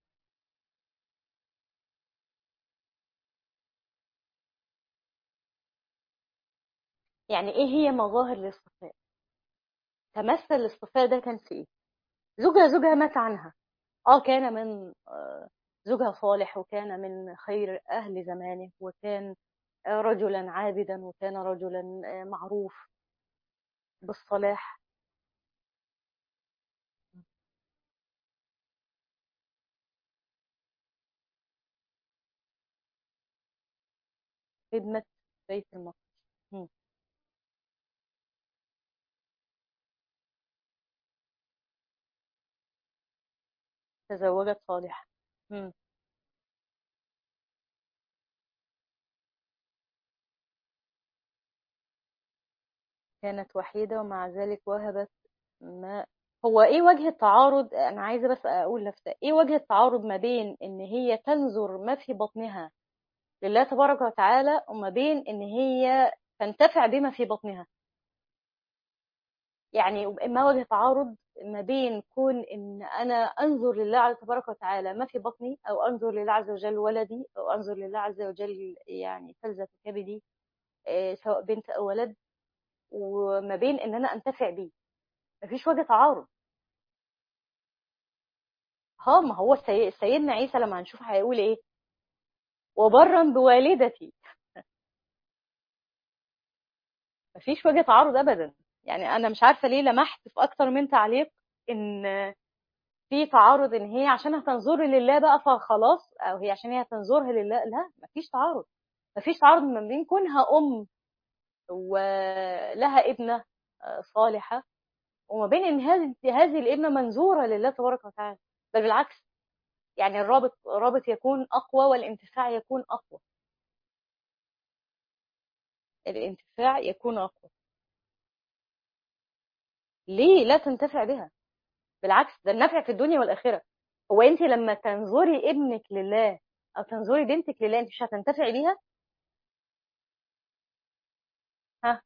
S1: يعني إيه هي مظاهر الاصطفاء؟ تمثل الاصطفاء ده كان في إيه؟ زوجها مات عنها. كان من زوجها صالح، وكان من خير أهل زمانه، وكان رجلا عابدا، وكان رجلا معروف بالصلاح. خدمة بيت المقدس. مم. تزوجت صالح. مم. كانت وحيدة ومع ذلك وهبت ما. هو ايه وجه التعارض؟ انا عايزة بس اقول لفتة، ايه وجه التعارض ما بين ان هي تنظر ما في بطنها لله تبارك وتعالى، وما بين ان هي تنتفع بما في بطنها؟ يعني ما وجه تعارض ما بين كون ان انا انظر لله عز تبارك وتعالى ما في بطني، او انظر لله عز وجل ولدي، او انظر لله عز وجل يعني فلذة كبدي، سواء بنت او ولد، وما بين ان انا انتفع بيه؟ مفيش وجه تعارض. ها، ما هو سيدنا عيسى لما هنشوف هيقول ايه؟ وبرا بوالدتي. مفيش وجه تعارض ابدا. يعني انا مش عارفه ليه لمحت في اكتر من تعليق ان في تعارض، ان هي عشان هتنظر لله بقى فخلاص، او هي عشان هي هتنظرها لله. لا، مفيش تعارض. مفيش تعارض ما بين كونها ام ولها ابنه صالحه، وما بين ان هذه الابنه منظوره لله تبارك وتعالى. بل بالعكس، يعني الرابط يكون اقوى، والانتفاع يكون اقوى. الانتفاع يكون اقوى. ليه لا تنتفع بها؟ بالعكس، ده النفع في الدنيا والاخره. هو انت لما تنظري ابنك لله، او تنظري بنتك لله، انت مش هتنتفعي بيها؟ ها.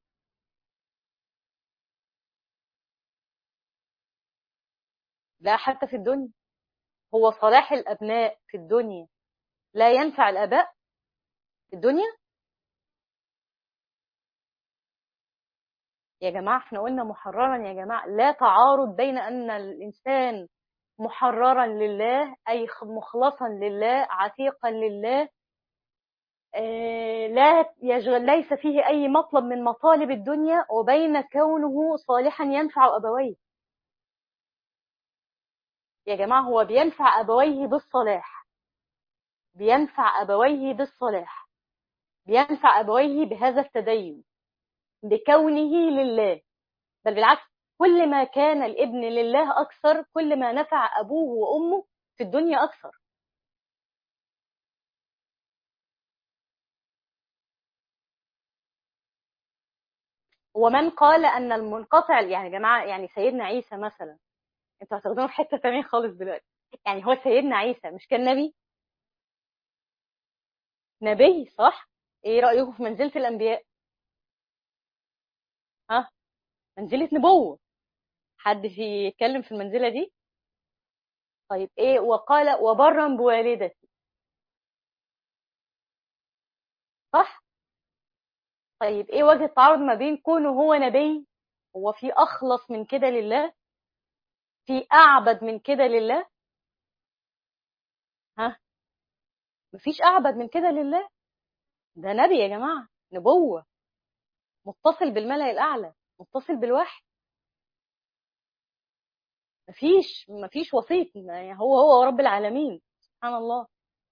S1: لا، حتى في الدنيا. هو صلاح الابناء في الدنيا لا ينفع الاباء في الدنيا؟ يا جماعه، احنا قلنا محررا. يا جماعه، لا تعارض بين ان الانسان محررا لله، اي مخلصا لله، عتيقا لله، لا يشغل، ليس فيه أي مطلب من مطالب الدنيا، وبين كونه صالحا ينفع أبويه. يا جماعة، هو بينفع أبويه بالصلاح، بينفع أبويه بالصلاح، بينفع أبويه بهذا التدين، بكونه لله. بل بالعكس، كل ما كان الابن لله أكثر، كل ما نفع أبوه وأمه في الدنيا أكثر. ومن قال أن المنقطع، يعني يا جماعة، يعني سيدنا عيسى مثلا انتوا هتاخدونا في حته ثانيه خالص دلوقتي. يعني هو سيدنا عيسى مش كان نبي؟ نبي صح. ايه رايكم في منزله الانبياء؟ ها، منزله نبوه. حد في يتكلم في المنزله دي؟ طيب ايه وقال وبرا بوالدتي، صح. طيب ايه وجه التعارض ما بين كونه هو نبي؟ هو في اخلص من كده لله؟ في اعبد من كده لله؟ ها، مفيش اعبد من كده لله. ده نبي يا جماعه، نبوه، متصل بالملأ الاعلى، متصل بالوحي. مفيش وسيط، يعني هو رب العالمين. سبحان الله.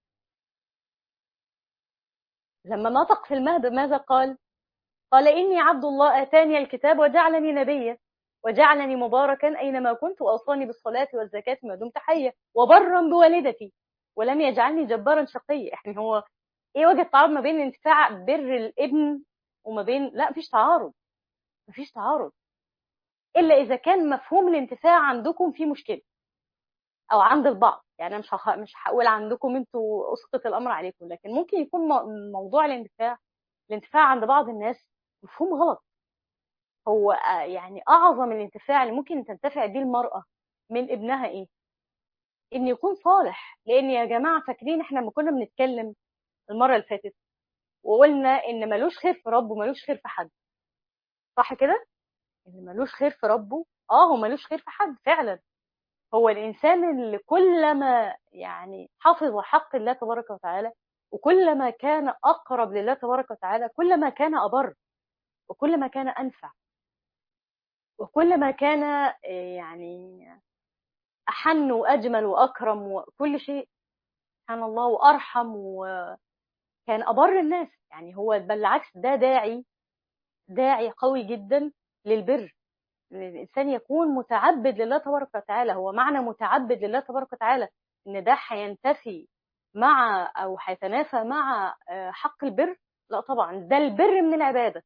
S1: لما نطق في المهد ماذا قال؟ قال إني عبد الله آتاني الكتاب وجعلني نبيا وجعلني مباركا أينما كنت وأوصاني بالصلاة والزكاة ما دمت حيا وبرا بوالدتي ولم يجعلني جبارا شقيا. يعني هو إيه وجه التعارض ما بين انتفاع بر الابن وما بين، لا مفيش تعارض. مفيش تعارض إلا إذا كان مفهوم الانتفاع عندكم فيه مشكلة او عند البعض. يعني انا مش هقول عندكم انتوا اسقط الامر عليكم، لكن ممكن يكون موضوع الانتفاع عند بعض الناس مفهوم غلط. هو يعني اعظم الانتفاع اللي ممكن تنتفع بيه المراه من ابنها ايه؟ ان يكون صالح. لان يا جماعه فاكرين احنا لما كنا بنتكلم المره اللي فاتت وقلنا ان ملوش خير في ربه ملوش خير في حد، صح كده؟ ان ملوش خير في ربه، هو ملوش خير في حد فعلا. هو الإنسان اللي كلما يعني حفظ حق الله تبارك وتعالى وكلما كان أقرب لله تبارك وتعالى كلما كان أبر وكلما كان أنفع وكلما كان يعني أحن وأجمل وأكرم وكل شيء. سبحان الله. وأرحم وكان أبر الناس. يعني هو بل بالعكس ده داعي قوي جدا للبر. ان الانسان يكون متعبد لله تبارك وتعالى. هو معنى متعبد لله تبارك وتعالى ان ده هينتفي مع او هيتنافى مع حق البر؟ لا طبعا، ده البر من العباده.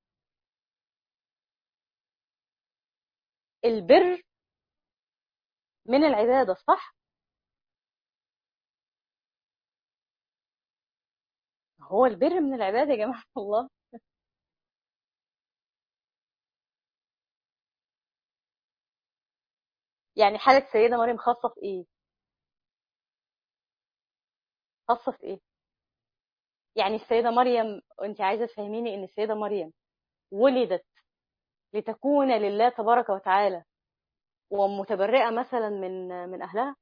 S1: البر من العباده، صح. هو البر من العباده يا جماعه الله. يعني حاله السيده مريم خاصه في ايه؟ خاصه في ايه؟ يعني السيده مريم، انت عايزه تفهميني ان السيده مريم ولدت لتكون لله تبارك وتعالى ومتبرئه مثلا من اهلها؟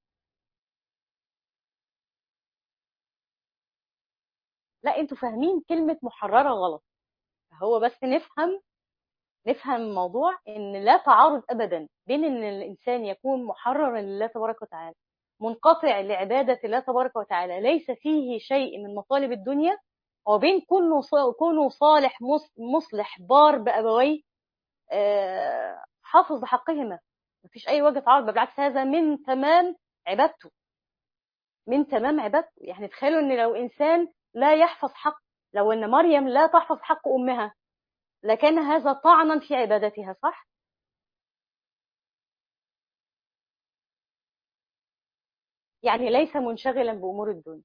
S1: لا، انتوا فاهمين كلمة محررة غلط. هو بس نفهم الموضوع ان لا تعارض ابدا بين ان الانسان يكون محررا لله تبارك وتعالى منقطع لعبادة الله تبارك وتعالى ليس فيه شيء من مطالب الدنيا، وبين كونه صالح مصلح بار بأبويه حافظ بحقهما. مفيش اي وجه تعارض، بل بالعكس هذا من تمام عبادته. من تمام عبادته. يعني تخيلوا ان لو انسان لا يحفظ حق، لو ان مريم لا تحفظ حق امها لكان هذا طعنا في عبادتها، صح. يعني ليس منشغلا بامور الدنيا.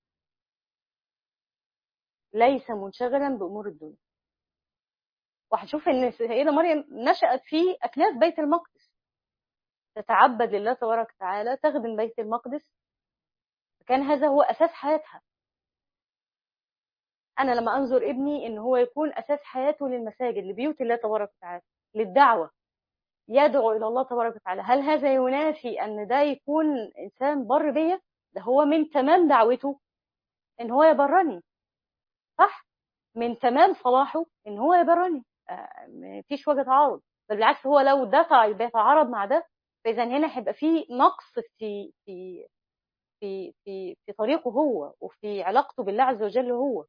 S1: ليس منشغلا بامور الدنيا. وهنشوف ان السيده مريم نشأت في اكناف بيت المقدس، تتعبد لله تبارك وتعالى، تخدم بيت المقدس. فكان هذا هو اساس حياتها. انا لما انظر ابني ان هو يكون اساس حياته للمساجد لبيوت الله تبارك وتعالى للدعوه، يدعو الى الله تبارك وتعالى، هل هذا ينافي ان ده يكون انسان بر بيا؟ ده هو من تمام دعوته ان هو يبرني، صح. من تمام صلاحه ان هو يبرني. مفيش وجه تعارض. بل بالعكس هو لو ده بيتعارض مع ده فاذا هنا هيبقى في نقص في طريقه هو وفي علاقته بالله عز وجل هو.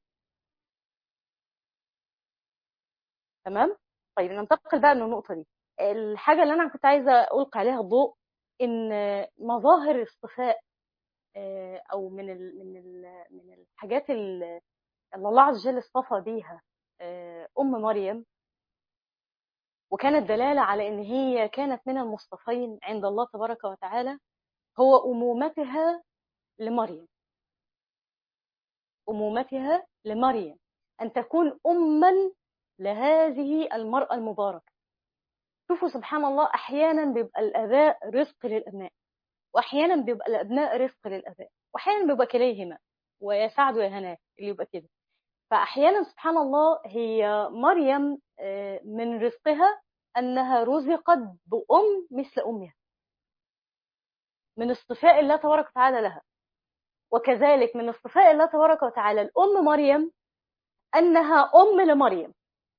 S1: تمام. طيب ننتقل بقى من النقطه دي. الحاجه اللي انا كنت عايزه القي عليها الضوء ان مظاهر الصفاء او من الحاجات اللي الله عز وجل اصطفى بيها ام مريم وكانت دلالة على إن هي كانت من المصطفين عند الله تبارك وتعالى، هو أمومتها لمريم. أمومتها لمريم، أن تكون أما لهذه المرأة المباركة. شوفوا سبحان الله، أحيانا بيبقى الآباء رزق للأبناء، وأحيانا بيبقى الأبناء رزق للآباء، وأحيانا بيبقى كليهما، ويا سعد ويا هناك اللي يبقى كده. فأحيانا سبحان الله هي مريم من رزقها أنها رزقت بأم مثل أمها، من اصطفاء الله تبارك وتعالى لها. وكذلك من اصطفاء الله تبارك وتعالى الأم مريم أنها أم لمريم.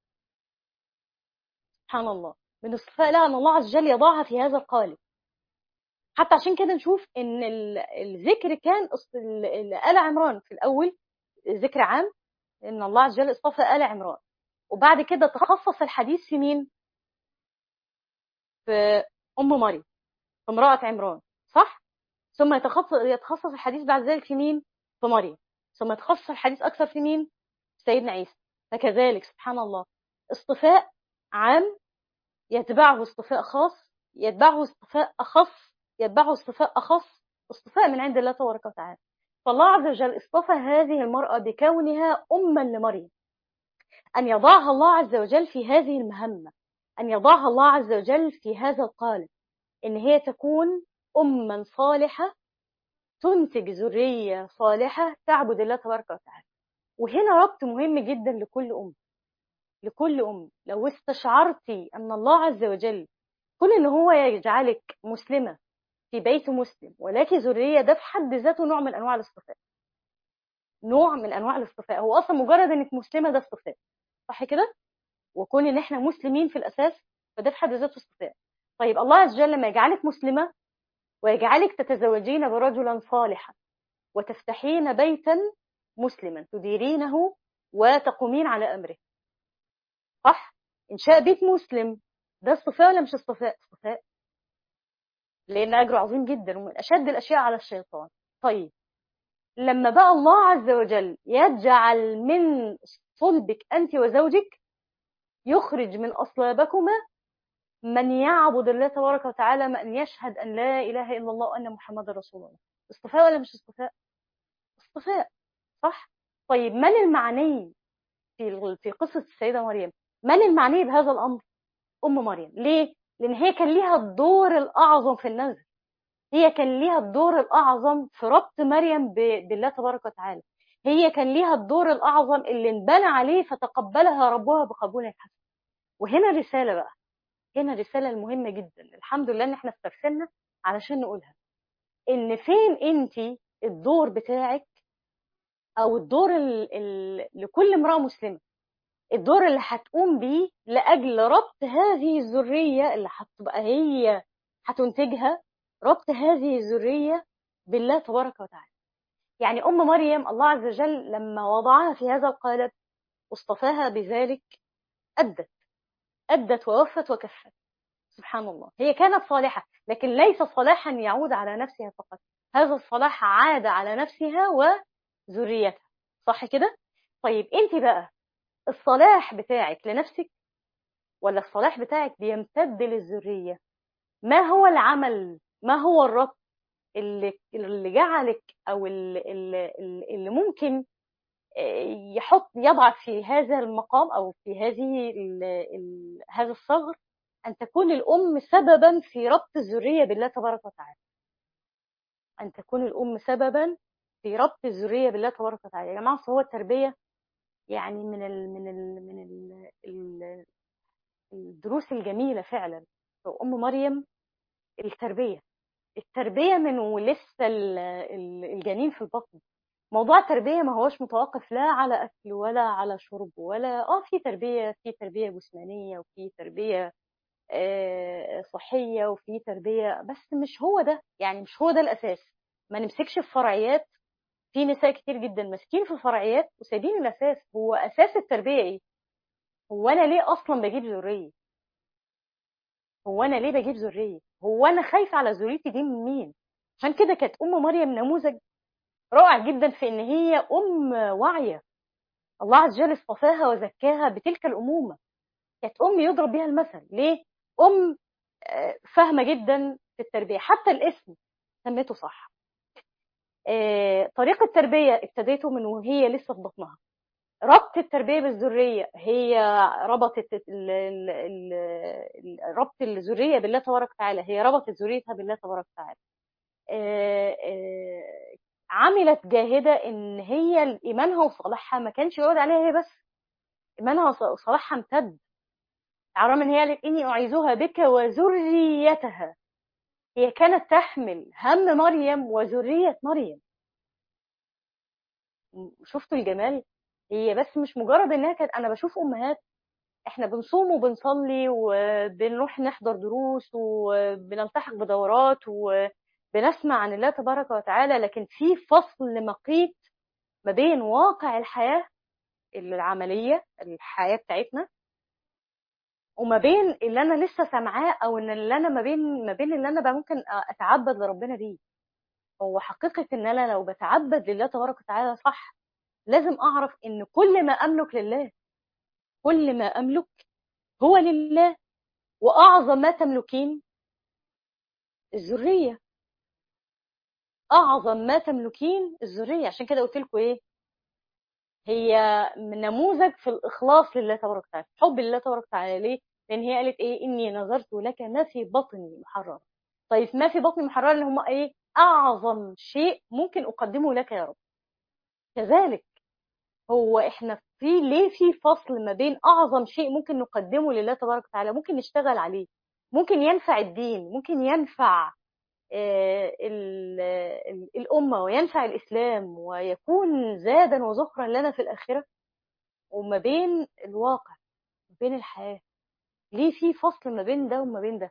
S1: سبحان الله، من اصطفاء لها أن الله عز وجل يضعها في هذا القالب. حتى عشان كده نشوف ان الذكر كان آل عمران في الاول ذكر عام، ان الله عز وجل اصطفى آل عمران، وبعد كده تخصص الحديث في مين؟ في ام مريم، في امرأة عمران، صح؟ ثم يتخصص الحديث بعد ذلك في مين؟ في مريم. ثم يتخصص الحديث اكثر في مين؟ في سيدنا عيسى. فكذلك سبحان الله، اصطفاء عام يتبعه اصطفاء خاص، يتبعه اصطفاء أخص، يتبعه اصطفاء أخص، اصطفاء من عند الله تبارك وتعالى. فالله عز وجل اصطفى هذه المرأة بكونها أما لمريم، أن يضعها الله عز وجل في هذه المهمة، أن يضعها الله عز وجل في هذا القالب، إن هي تكون أما صالحة تنتج ذرية صالحة تعبد الله تبارك وتعالى. وهنا ربط مهم جدا لكل أم، لكل أم. لو استشعرتي أن الله عز وجل كل ان هو يجعلك مسلمة في بيت مسلم ولك ذرية، ده في حد ذاته نوع من انواع الاصطفاء، نوع من انواع الاصطفاء. هو اصلا مجرد انك مسلمة ده اصطفاء، صح كده؟ وكون ان احنا مسلمين في الاساس فده في حد ذاته اصطفاء. طيب الله عز وجل لما يجعلك مسلمة ويجعلك تتزوجين برجلا صالحا وتفتحين بيتا مسلما تديرينه وتقومين على امره، صح؟ انشاء بيت مسلم ده اصطفاء ولا مش اصطفاء؟ اصطفاء، لأن أجره عظيم جدا ومن أشد الأشياء على الشيطان. طيب لما بقى الله عز وجل يجعل من صلبك أنت وزوجك، يخرج من أصلابكما من يعبد الله تبارك وتعالى، من يشهد أن لا إله إلا الله وأن محمد رسول الله. اصطفاء ولا مش اصطفاء؟ اصطفاء، صح؟ طيب من المعني في قصة السيدة مريم؟ من المعني بهذا الأمر؟ أم مريم. ليه؟ لأن هي كان ليها الدور الأعظم في النزل، هي كان ليها الدور الأعظم في ربط مريم بالله تبارك وتعالى، هي كان ليها الدور الأعظم اللي انبنى عليه فتقبلها ربها بقبول حسن. وهنا رسالة بقى، هنا رسالة المهمة جدا، الحمد لله ان احنا استرسلنا علشان نقولها، ان فين انت الدور بتاعك، او الدور لكل امرأة مسلمة، الدور اللي هتقوم بيه لأجل ربط هذه الذرية اللي هتبقى هي هتنتجها، ربط هذه الذرية بالله تبارك وتعالى. يعني أم مريم الله عز وجل لما وضعها في هذا القالب واصطفاها بذلك، أدت ووفت وكفت. سبحان الله، هي كانت صالحة، لكن ليس صلاحا يعود على نفسها فقط، هذا الصلاح عاد على نفسها وذريتها، صح كده؟ طيب انت بقى الصلاح بتاعك لنفسك ولا الصلاح بتاعك بيمتد للذرية؟ ما هو العمل، ما هو الربط اللي جعلك او اللي ممكن يضع في هذا المقام او في هذا الصغر ان تكون الام سببا في ربط الذريه بالله تبارك وتعالى، ان تكون الام سببا في ربط الذريه بالله تبارك وتعالى. يا جماعه هو التربيه يعني من الدروس الجميله فعلا في ام مريم. التربيه من ولسه الجنين في البطن. موضوع التربية ما هوش متوقف لا على أكل ولا على شرب ولا في تربية جسمانية وفي تربية صحية وفي تربية، بس مش هو ده، يعني مش هو ده الأساس. ما نمسكش في فرعيات، في نساء كتير جدا ماسكين في فرعيات وسايبين الأساس. هو أساس التربية إيه؟ هو أنا ليه أصلا بجيب ذرية؟ هو أنا ليه بجيب ذرية؟ هو أنا خايفة على ذريتي دي من مين؟ عشان كده كانت أم مريم نموذج رائع جدا في ان هي ام واعيه، الله عز وجل اصطفاها وزكاها بتلك الامومه، كانت أم يضرب بيها المثل. ليه؟ أم فاهمة جدا في التربية، حتى الاسم سميته صح. طريقة التربية ابتديته من وهي لسه في بطنها. ربط التربية بالذرية، هي ربطت ربط الذرية بالله تبارك وتعالى، هي ربطت ذريتها بالله تبارك وتعالى. عملت جاهدة ان هي ايمانها وصلاحها ما كانش يقعد عليها هي بس، ايمانها وصلاحها امتد. على الرغم ان هي قالت اني اعيذها بك وذريتها، هي كانت تحمل هم مريم وذرية مريم. شفتوا الجمال؟ هي بس مش مجرد انها كانت، انا بشوف امهات احنا بنصوم وبنصلي وبنروح نحضر دروس وبنلتحق بدورات وبنسمع عن الله تبارك وتعالى، لكن في فصل مقيت ما بين واقع الحياة العملية، الحياة بتاعتنا، وما بين اللي انا لسه سامعاه، او ان اللي انا ما بين اللي انا بقى ممكن اتعبد لربنا بيه. هو حقيقة ان انا لو بتعبد لله تبارك وتعالى صح، لازم اعرف ان كل ما املك لله، كل ما املك هو لله. واعظم ما تملكين الذرية، اعظم ما تملكين الذرية. عشان كده قلت لكم ايه، هي من نموذج في الاخلاص لله تبارك وتعالى، حب لله تبارك وتعالى. ليه؟ لان هي قالت ايه، اني نظرت لك ما في بطني محررا. طيب ما في بطني محررا اللي هم ايه؟ اعظم شيء ممكن اقدمه لك يا رب. كذلك هو احنا في ليه في فصل ما بين اعظم شيء ممكن نقدمه لله تبارك وتعالى، ممكن نشتغل عليه، ممكن ينفع الدين، ممكن ينفع الأمة، وينفع الإسلام، ويكون زادا وذخرا لنا في الآخرة، وما بين الواقع، ما بين الحياة. ليه في فصل ما بين ده وما بين ده؟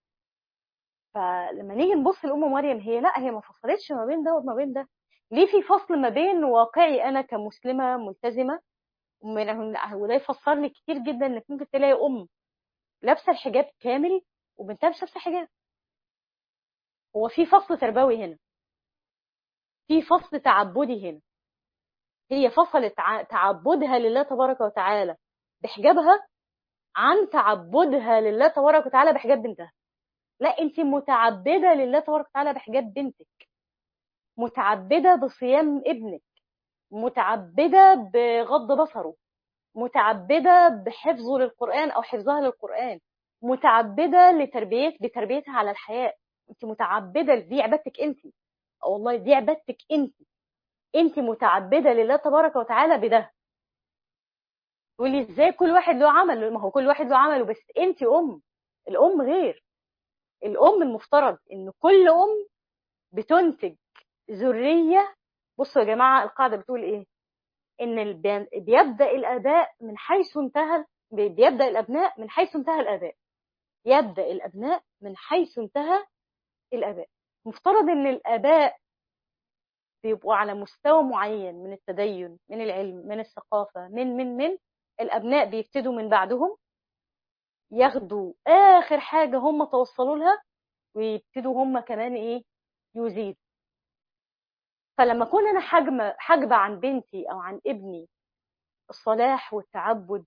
S1: فلما نيجي نبص لأم مريم، هي لا، هي ما فصلتش ما بين ده وما بين ده. ليه في فصل ما بين واقعي أنا كمسلمة ملتزمة، وده يفسر لي كتير جدا إنك ممكن تلاقي أم لابسة الحجاب كامل وبنتها مش لابسة حجاب. هو في فصل تربوي هنا، في فصل تعبدي هنا. هي فصلت تعبدها لله تبارك وتعالى بحجابها عن تعبدها لله تبارك وتعالى بحجاب بنتها. لا، انت متعبدة لله تبارك وتعالى بحجاب بنتك، متعبدة بصيام ابنك، متعبدة بغض بصره، متعبدة بحفظه للقرآن أو حفظها للقرآن، متعبدة بتربيتها على الحياء. انت متعبدة، دي عبادتك انت، والله دي عبادتك انت. انت متعبدة لله تبارك وتعالى بده. تقولي ازاي؟ كل واحد له عمل. ما هو كل واحد له عمله، بس انت ام. الام غير. الام المفترض ان كل ام بتنتج ذريه. بصوا يا جماعه، القاعده بتقول ايه؟ ان بيبدا الاباء من حيث انتهى، بيبدا الابناء من حيث انتهى الاباء. يبدا الابناء من حيث انتهى الاباء. مفترض ان الاباء بيبقوا على مستوى معين من التدين، من العلم، من الثقافه، من الابناء بيبتدوا من بعدهم ياخدوا اخر حاجه هم توصلوا لها، ويبتدوا هم كمان ايه، يزيد. فلما اكون انا حاجبه عن بنتي او عن ابني الصلاح والتعبد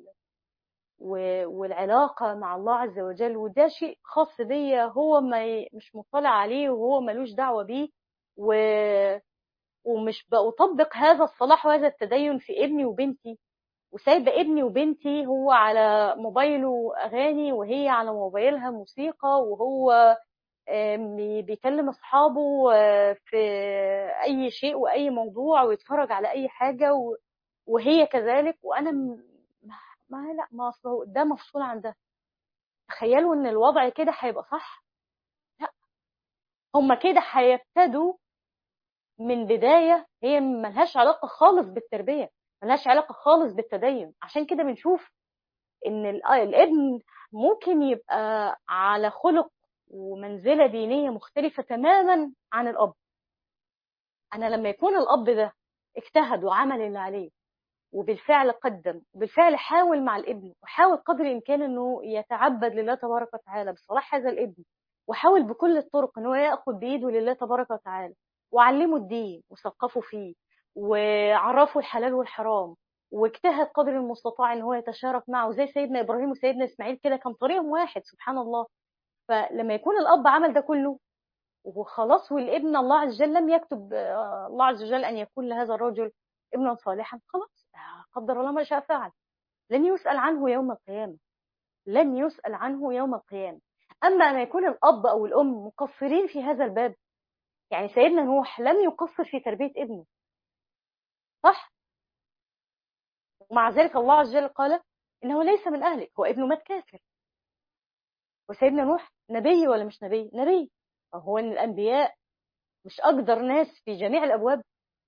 S1: والعلاقه مع الله عز وجل، وده شيء خاص بيا، هو ما مش مطلع عليه وهو ملوش دعوه بيه، و... ومش بطبق هذا الصلاح وهذا التدين في ابني وبنتي، وسايبه ابني وبنتي هو على موبايله اغاني وهي على موبايلها موسيقى، وهو بيكلم اصحابه في اي شيء واي موضوع، ويتفرج على اي حاجه، وهي كذلك، وانا لا، ما اصله ده مفصول عن ده. تخيلوا ان الوضع كده هيبقى صح؟ لا، هما كده هيبتدوا من بدايه هي ملهاش علاقه خالص بالتربيه، ملهاش علاقه خالص بالتدين. عشان كده بنشوف ان الابن ممكن يبقى على خلق ومنزلة دينية مختلفة تماما عن الأب. أنا لما يكون الأب ده اجتهد وعمل اللي عليه، وبالفعل قدم، وبالفعل حاول مع الابن، وحاول قدر الإمكان أنه يتعبد لله تبارك وتعالى بصلاح هذا الابن، وحاول بكل الطرق أنه يأخذ بإيده لله تبارك وتعالى، وعلمه الدين وثقفه فيه، وعرفه الحلال والحرام، واجتهد قدر المستطاع ان هو يتشارك معه، زي سيدنا ابراهيم وسيدنا اسماعيل كده، كان طريقهم واحد سبحان الله. فلما يكون الاب عمل ده كله وخلاص، والابن الله عز وجل لم يكتب الله عز وجل ان يكون لهذا الرجل ابنا صالحا، خلاص قدر الله ما شاء فعل. لن يسأل عنه يوم القيامة، لن يسأل عنه يوم القيامة. أما أن يكون الأب أو الأم مقصرين في هذا الباب، يعني سيدنا نوح لم يقصر في تربية ابنه، صح؟ ومع ذلك الله عز وجل قال إنه ليس من أهلك، هو ابنه مات كافر. وسيدنا نوح نبي ولا مش نبي؟ نبي. هو إن الأنبياء مش أقدر ناس في جميع الأبواب؟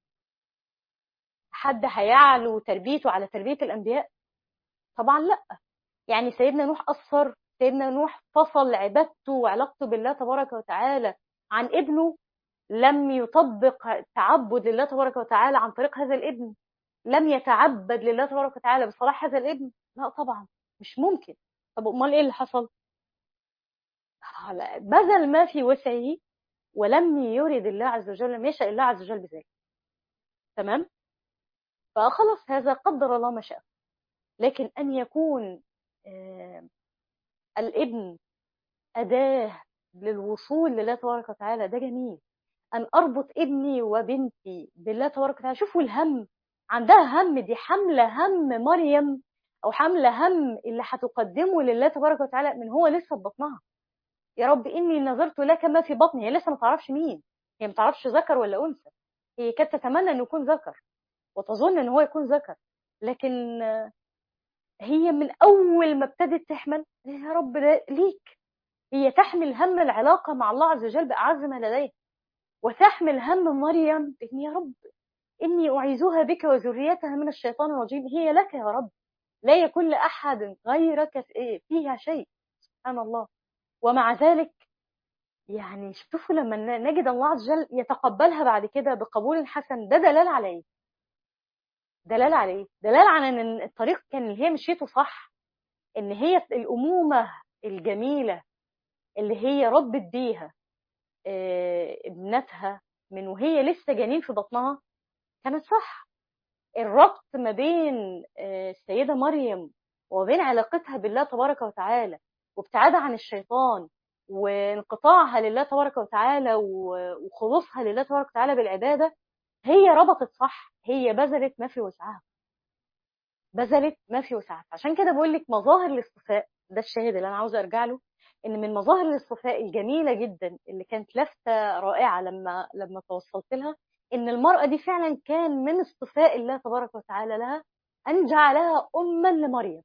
S1: حد هيعلو تربيته على تربية الأنبياء؟ طبعا لا. يعني سيدنا نوح قصر، سيدنا نوح فصل عبادته وعلاقته بالله تبارك وتعالى عن ابنه، لم يطبق تعبد لله تبارك وتعالى عن طريق هذا الابن، لم يتعبد لله تبارك وتعالى بصلاح هذا الابن، لا طبعا مش ممكن. طب امال ايه اللي حصل؟ بذل ما في وسعه، ولم يرد الله عز وجل، لم يشاء الله عز وجل بذلك. تمام. فخلص هذا قدر الله ما شاء. لكن ان يكون الابن أداة للوصول لله تبارك وتعالى، ده جميل. أن أربط ابني وبنتي بالله تبارك وتعالى. شوفوا الهم، عندها هم، دي حملة هم مريم، أو حملة هم اللي هتقدمه لله تبارك وتعالى من هو لسه في بطنها. يا رب إني نظرت لك ما في بطني. هي لسه ما تعرفش مين، هي ما تعرفش ذكر ولا أنثى. هي كانت تتمنى أنه يكون ذكر وتظن أنه هو يكون ذكر، لكن هي من أول ما ابتدت تحمل يا رب ده ليك. هي تحمل هم العلاقة مع الله عز وجل بأعز ما لديه، وتحمل هم مريم إن يا رب إني أعيذها بك وذريتها من الشيطان الرجيم. هي لك يا رب، لا يكون لأحد غيرك فيها شيء. سبحان الله. ومع ذلك يعني شوفوا لما نجد الله عز وجل يتقبلها بعد كده بقبول حسن، ده دلال على ايه؟ دلال على ايه؟ دلال على ان الطريق كان اللي هي مشيته صح، ان هي الأمومة الجميلة اللي هي ربت بيها ابنتها من وهي لسه جنين في بطنها كانت صح. الربط ما بين السيدة مريم وبين علاقتها بالله تبارك وتعالى وابتعادها عن الشيطان وانقطاعها لله تبارك وتعالى وخلوصها لله تبارك وتعالى بالعبادة، هي ربطت صح، هي بذلت ما في وسعها، بذلت ما في وسعها. عشان كده بقول لك مظاهر الاصطفاء، ده الشاهد اللي انا عاوزه ارجع له، ان من مظاهر الاصطفاء الجميله جدا اللي كانت لفته رائعه لما توصلت لها، ان المراه دي فعلا كان من اصطفاء الله تبارك وتعالى لها ان جعلها اما لمريم،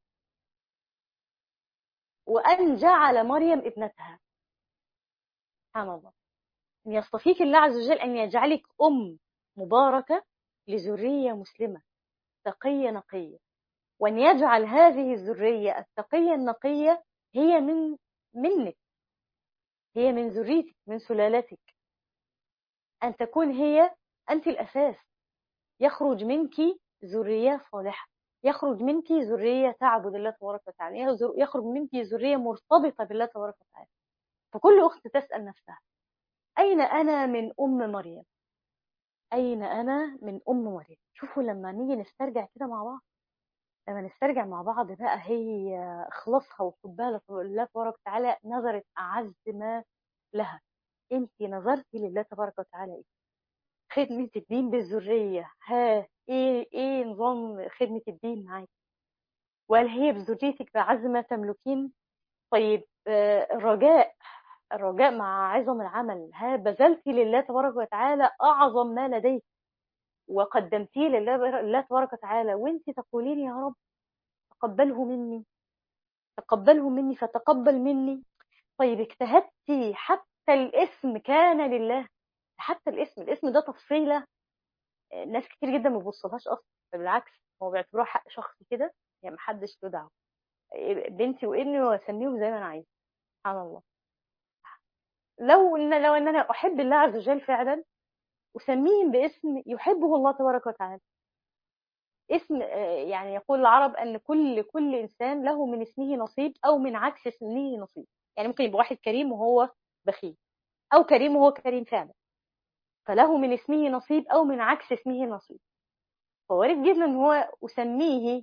S1: وان جعل مريم ابنتها. سبحان الله. ان يصطفيك الله عز وجل ان يجعلك ام مباركه لذريه مسلمه تقيه نقيه، وأن يجعل هذه الذرية التقية النقية هي منك، هي من ذريتك، من سلالتك، أن تكون هي أنت الأساس. يخرج منك ذرية صالحة، يخرج منك ذرية تعبد الله تبارك وتعالى، يخرج منك ذرية مرتبطة بالله تبارك وتعالى. فكل أخت تسأل نفسها أين أنا من أم مريم؟ أين أنا من أم مريم؟ شوفوا لما نيجي نسترجع كده مع بعض، لما نسترجع مع بعض بقى، هي اخلاصها وحبها لله تبارك وتعالى نظرت اعز ما لها. انت نظرتي لله تبارك وتعالى ايه؟ خدمة الدين بالذرية. ها ايه نظام خدمة الدين معاك؟ وهل هي بذريتك بعز ما تملكين؟ طيب الرجاء مع عظم العمل، ها بذلتي لله تبارك وتعالى اعظم ما لديك وقدمتيه لله تبارك وتعالى، وانت تقولين يا رب تقبله مني، تقبله مني فتقبل مني. طيب اجتهدتي حتى الاسم كان لله، حتى الاسم ده تفصيلة ناس كتير جدا ما بيبصلهاش اصلا، بالعكس هو بيعتبروها حق شخصي كده، يعني محدش له دعوه، بنتي وابني واسميهم زي ما انا عايزه. سبحان الله. لو ان انا احب الله عز وجل فعلا اسميهم باسم يحبه الله تبارك وتعالى. اسم يعني يقول العرب ان كل انسان له من اسمه نصيب او من عكس اسمه نصيب. يعني ممكن يبقى واحد كريم وهو بخيل، او كريم وهو كريم فعلا، فله من اسمه نصيب او من عكس اسمه نصيب. فوارد جدا ان هو اسميه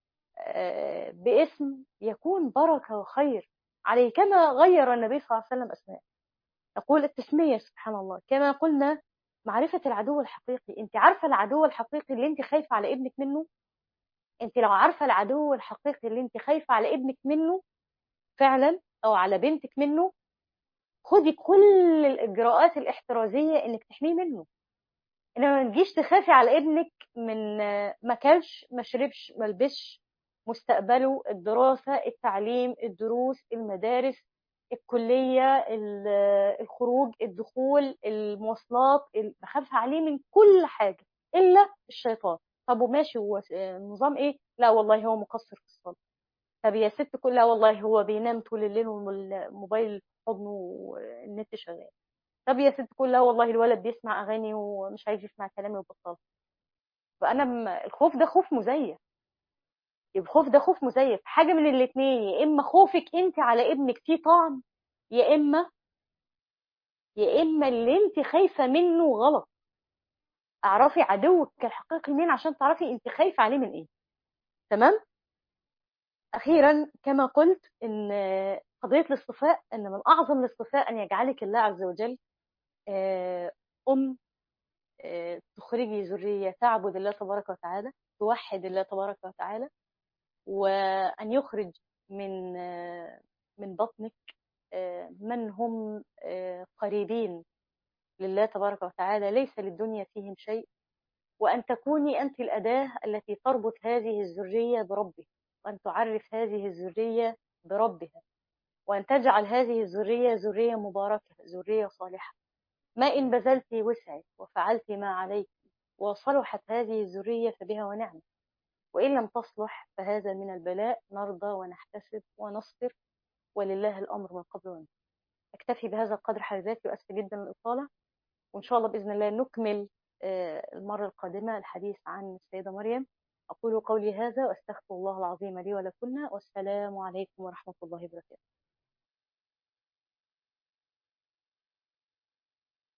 S1: باسم يكون بركة وخير عليه، كما غير النبي صلى الله عليه وسلم اسماء. يقول التسمية سبحان الله كما قلنا معرفة العدو الحقيقي. انت عارفة العدو الحقيقي اللي انت خايفة على ابنك منه؟ انت لو عارفة العدو الحقيقي اللي انت خايفة على ابنك منه فعلا او على بنتك منه، خدي كل الاجراءات الاحترازية انك تحميه منه. انما ما تجيش تخافي على ابنك من ما كلش ما شربش ما لبسش، مستقبله، الدراسة، التعليم، الدروس، المدارس، الكلية، الخروج، الدخول، المواصلات، بخاف عليه من كل حاجة إلا الشيطان. طب وماشي، هو النظام إيه؟ لا والله هو مقصر في الصلاة. طب يا ست كل، لا والله هو بينام طول الليل والموبايل في حضنه والنت شغال. طب يا ست كل، لا والله الولد بيسمع أغاني ومش عايز يسمع كلامي وبطال. فأنا الخوف ده خوف مزيف. يبقى الخوف ده خوف مزيف، حاجة من الاتنين: يا إما خوفك أنت على ابنك فيه طعن، يا إما اللي أنت خايفة منه غلط. اعرفي عدوك الحقيقي مين عشان تعرفي أنت خايفة عليه من إيه. تمام. أخيرا كما قلت إن قضية الاصطفاء، إن من أعظم الاصطفاء أن يجعلك الله عز وجل أم تخرجي ذرية تعبد الله تبارك وتعالى، توحد الله تبارك وتعالى، وأن يخرج من من بطنك من هم قريبين لله تبارك وتعالى ليس للدنيا فيهم شيء، وأن تكوني أنت الأداة التي تربط هذه الذرية بربها، وأن تعرف هذه الذرية بربها، وأن تجعل هذه الذرية ذرية مباركة، ذرية صالحة. ما إن بذلت وسعك وفعلت ما عليك وصلحت هذه الذرية فبها ونعمة، وإن لم تصلح فهذا من البلاء، نرضى ونحتسب ونصبر، ولله الأمر من قبل ومن. أكتفي بهذا القدر حضرتك، وأسف جدا الإطالة، وإن شاء الله بإذن الله نكمل المرة القادمة الحديث عن السيدة مريم. أقول قولي هذا وأستغفر الله العظيم لي ولكم، والسلام عليكم ورحمة الله وبركاته.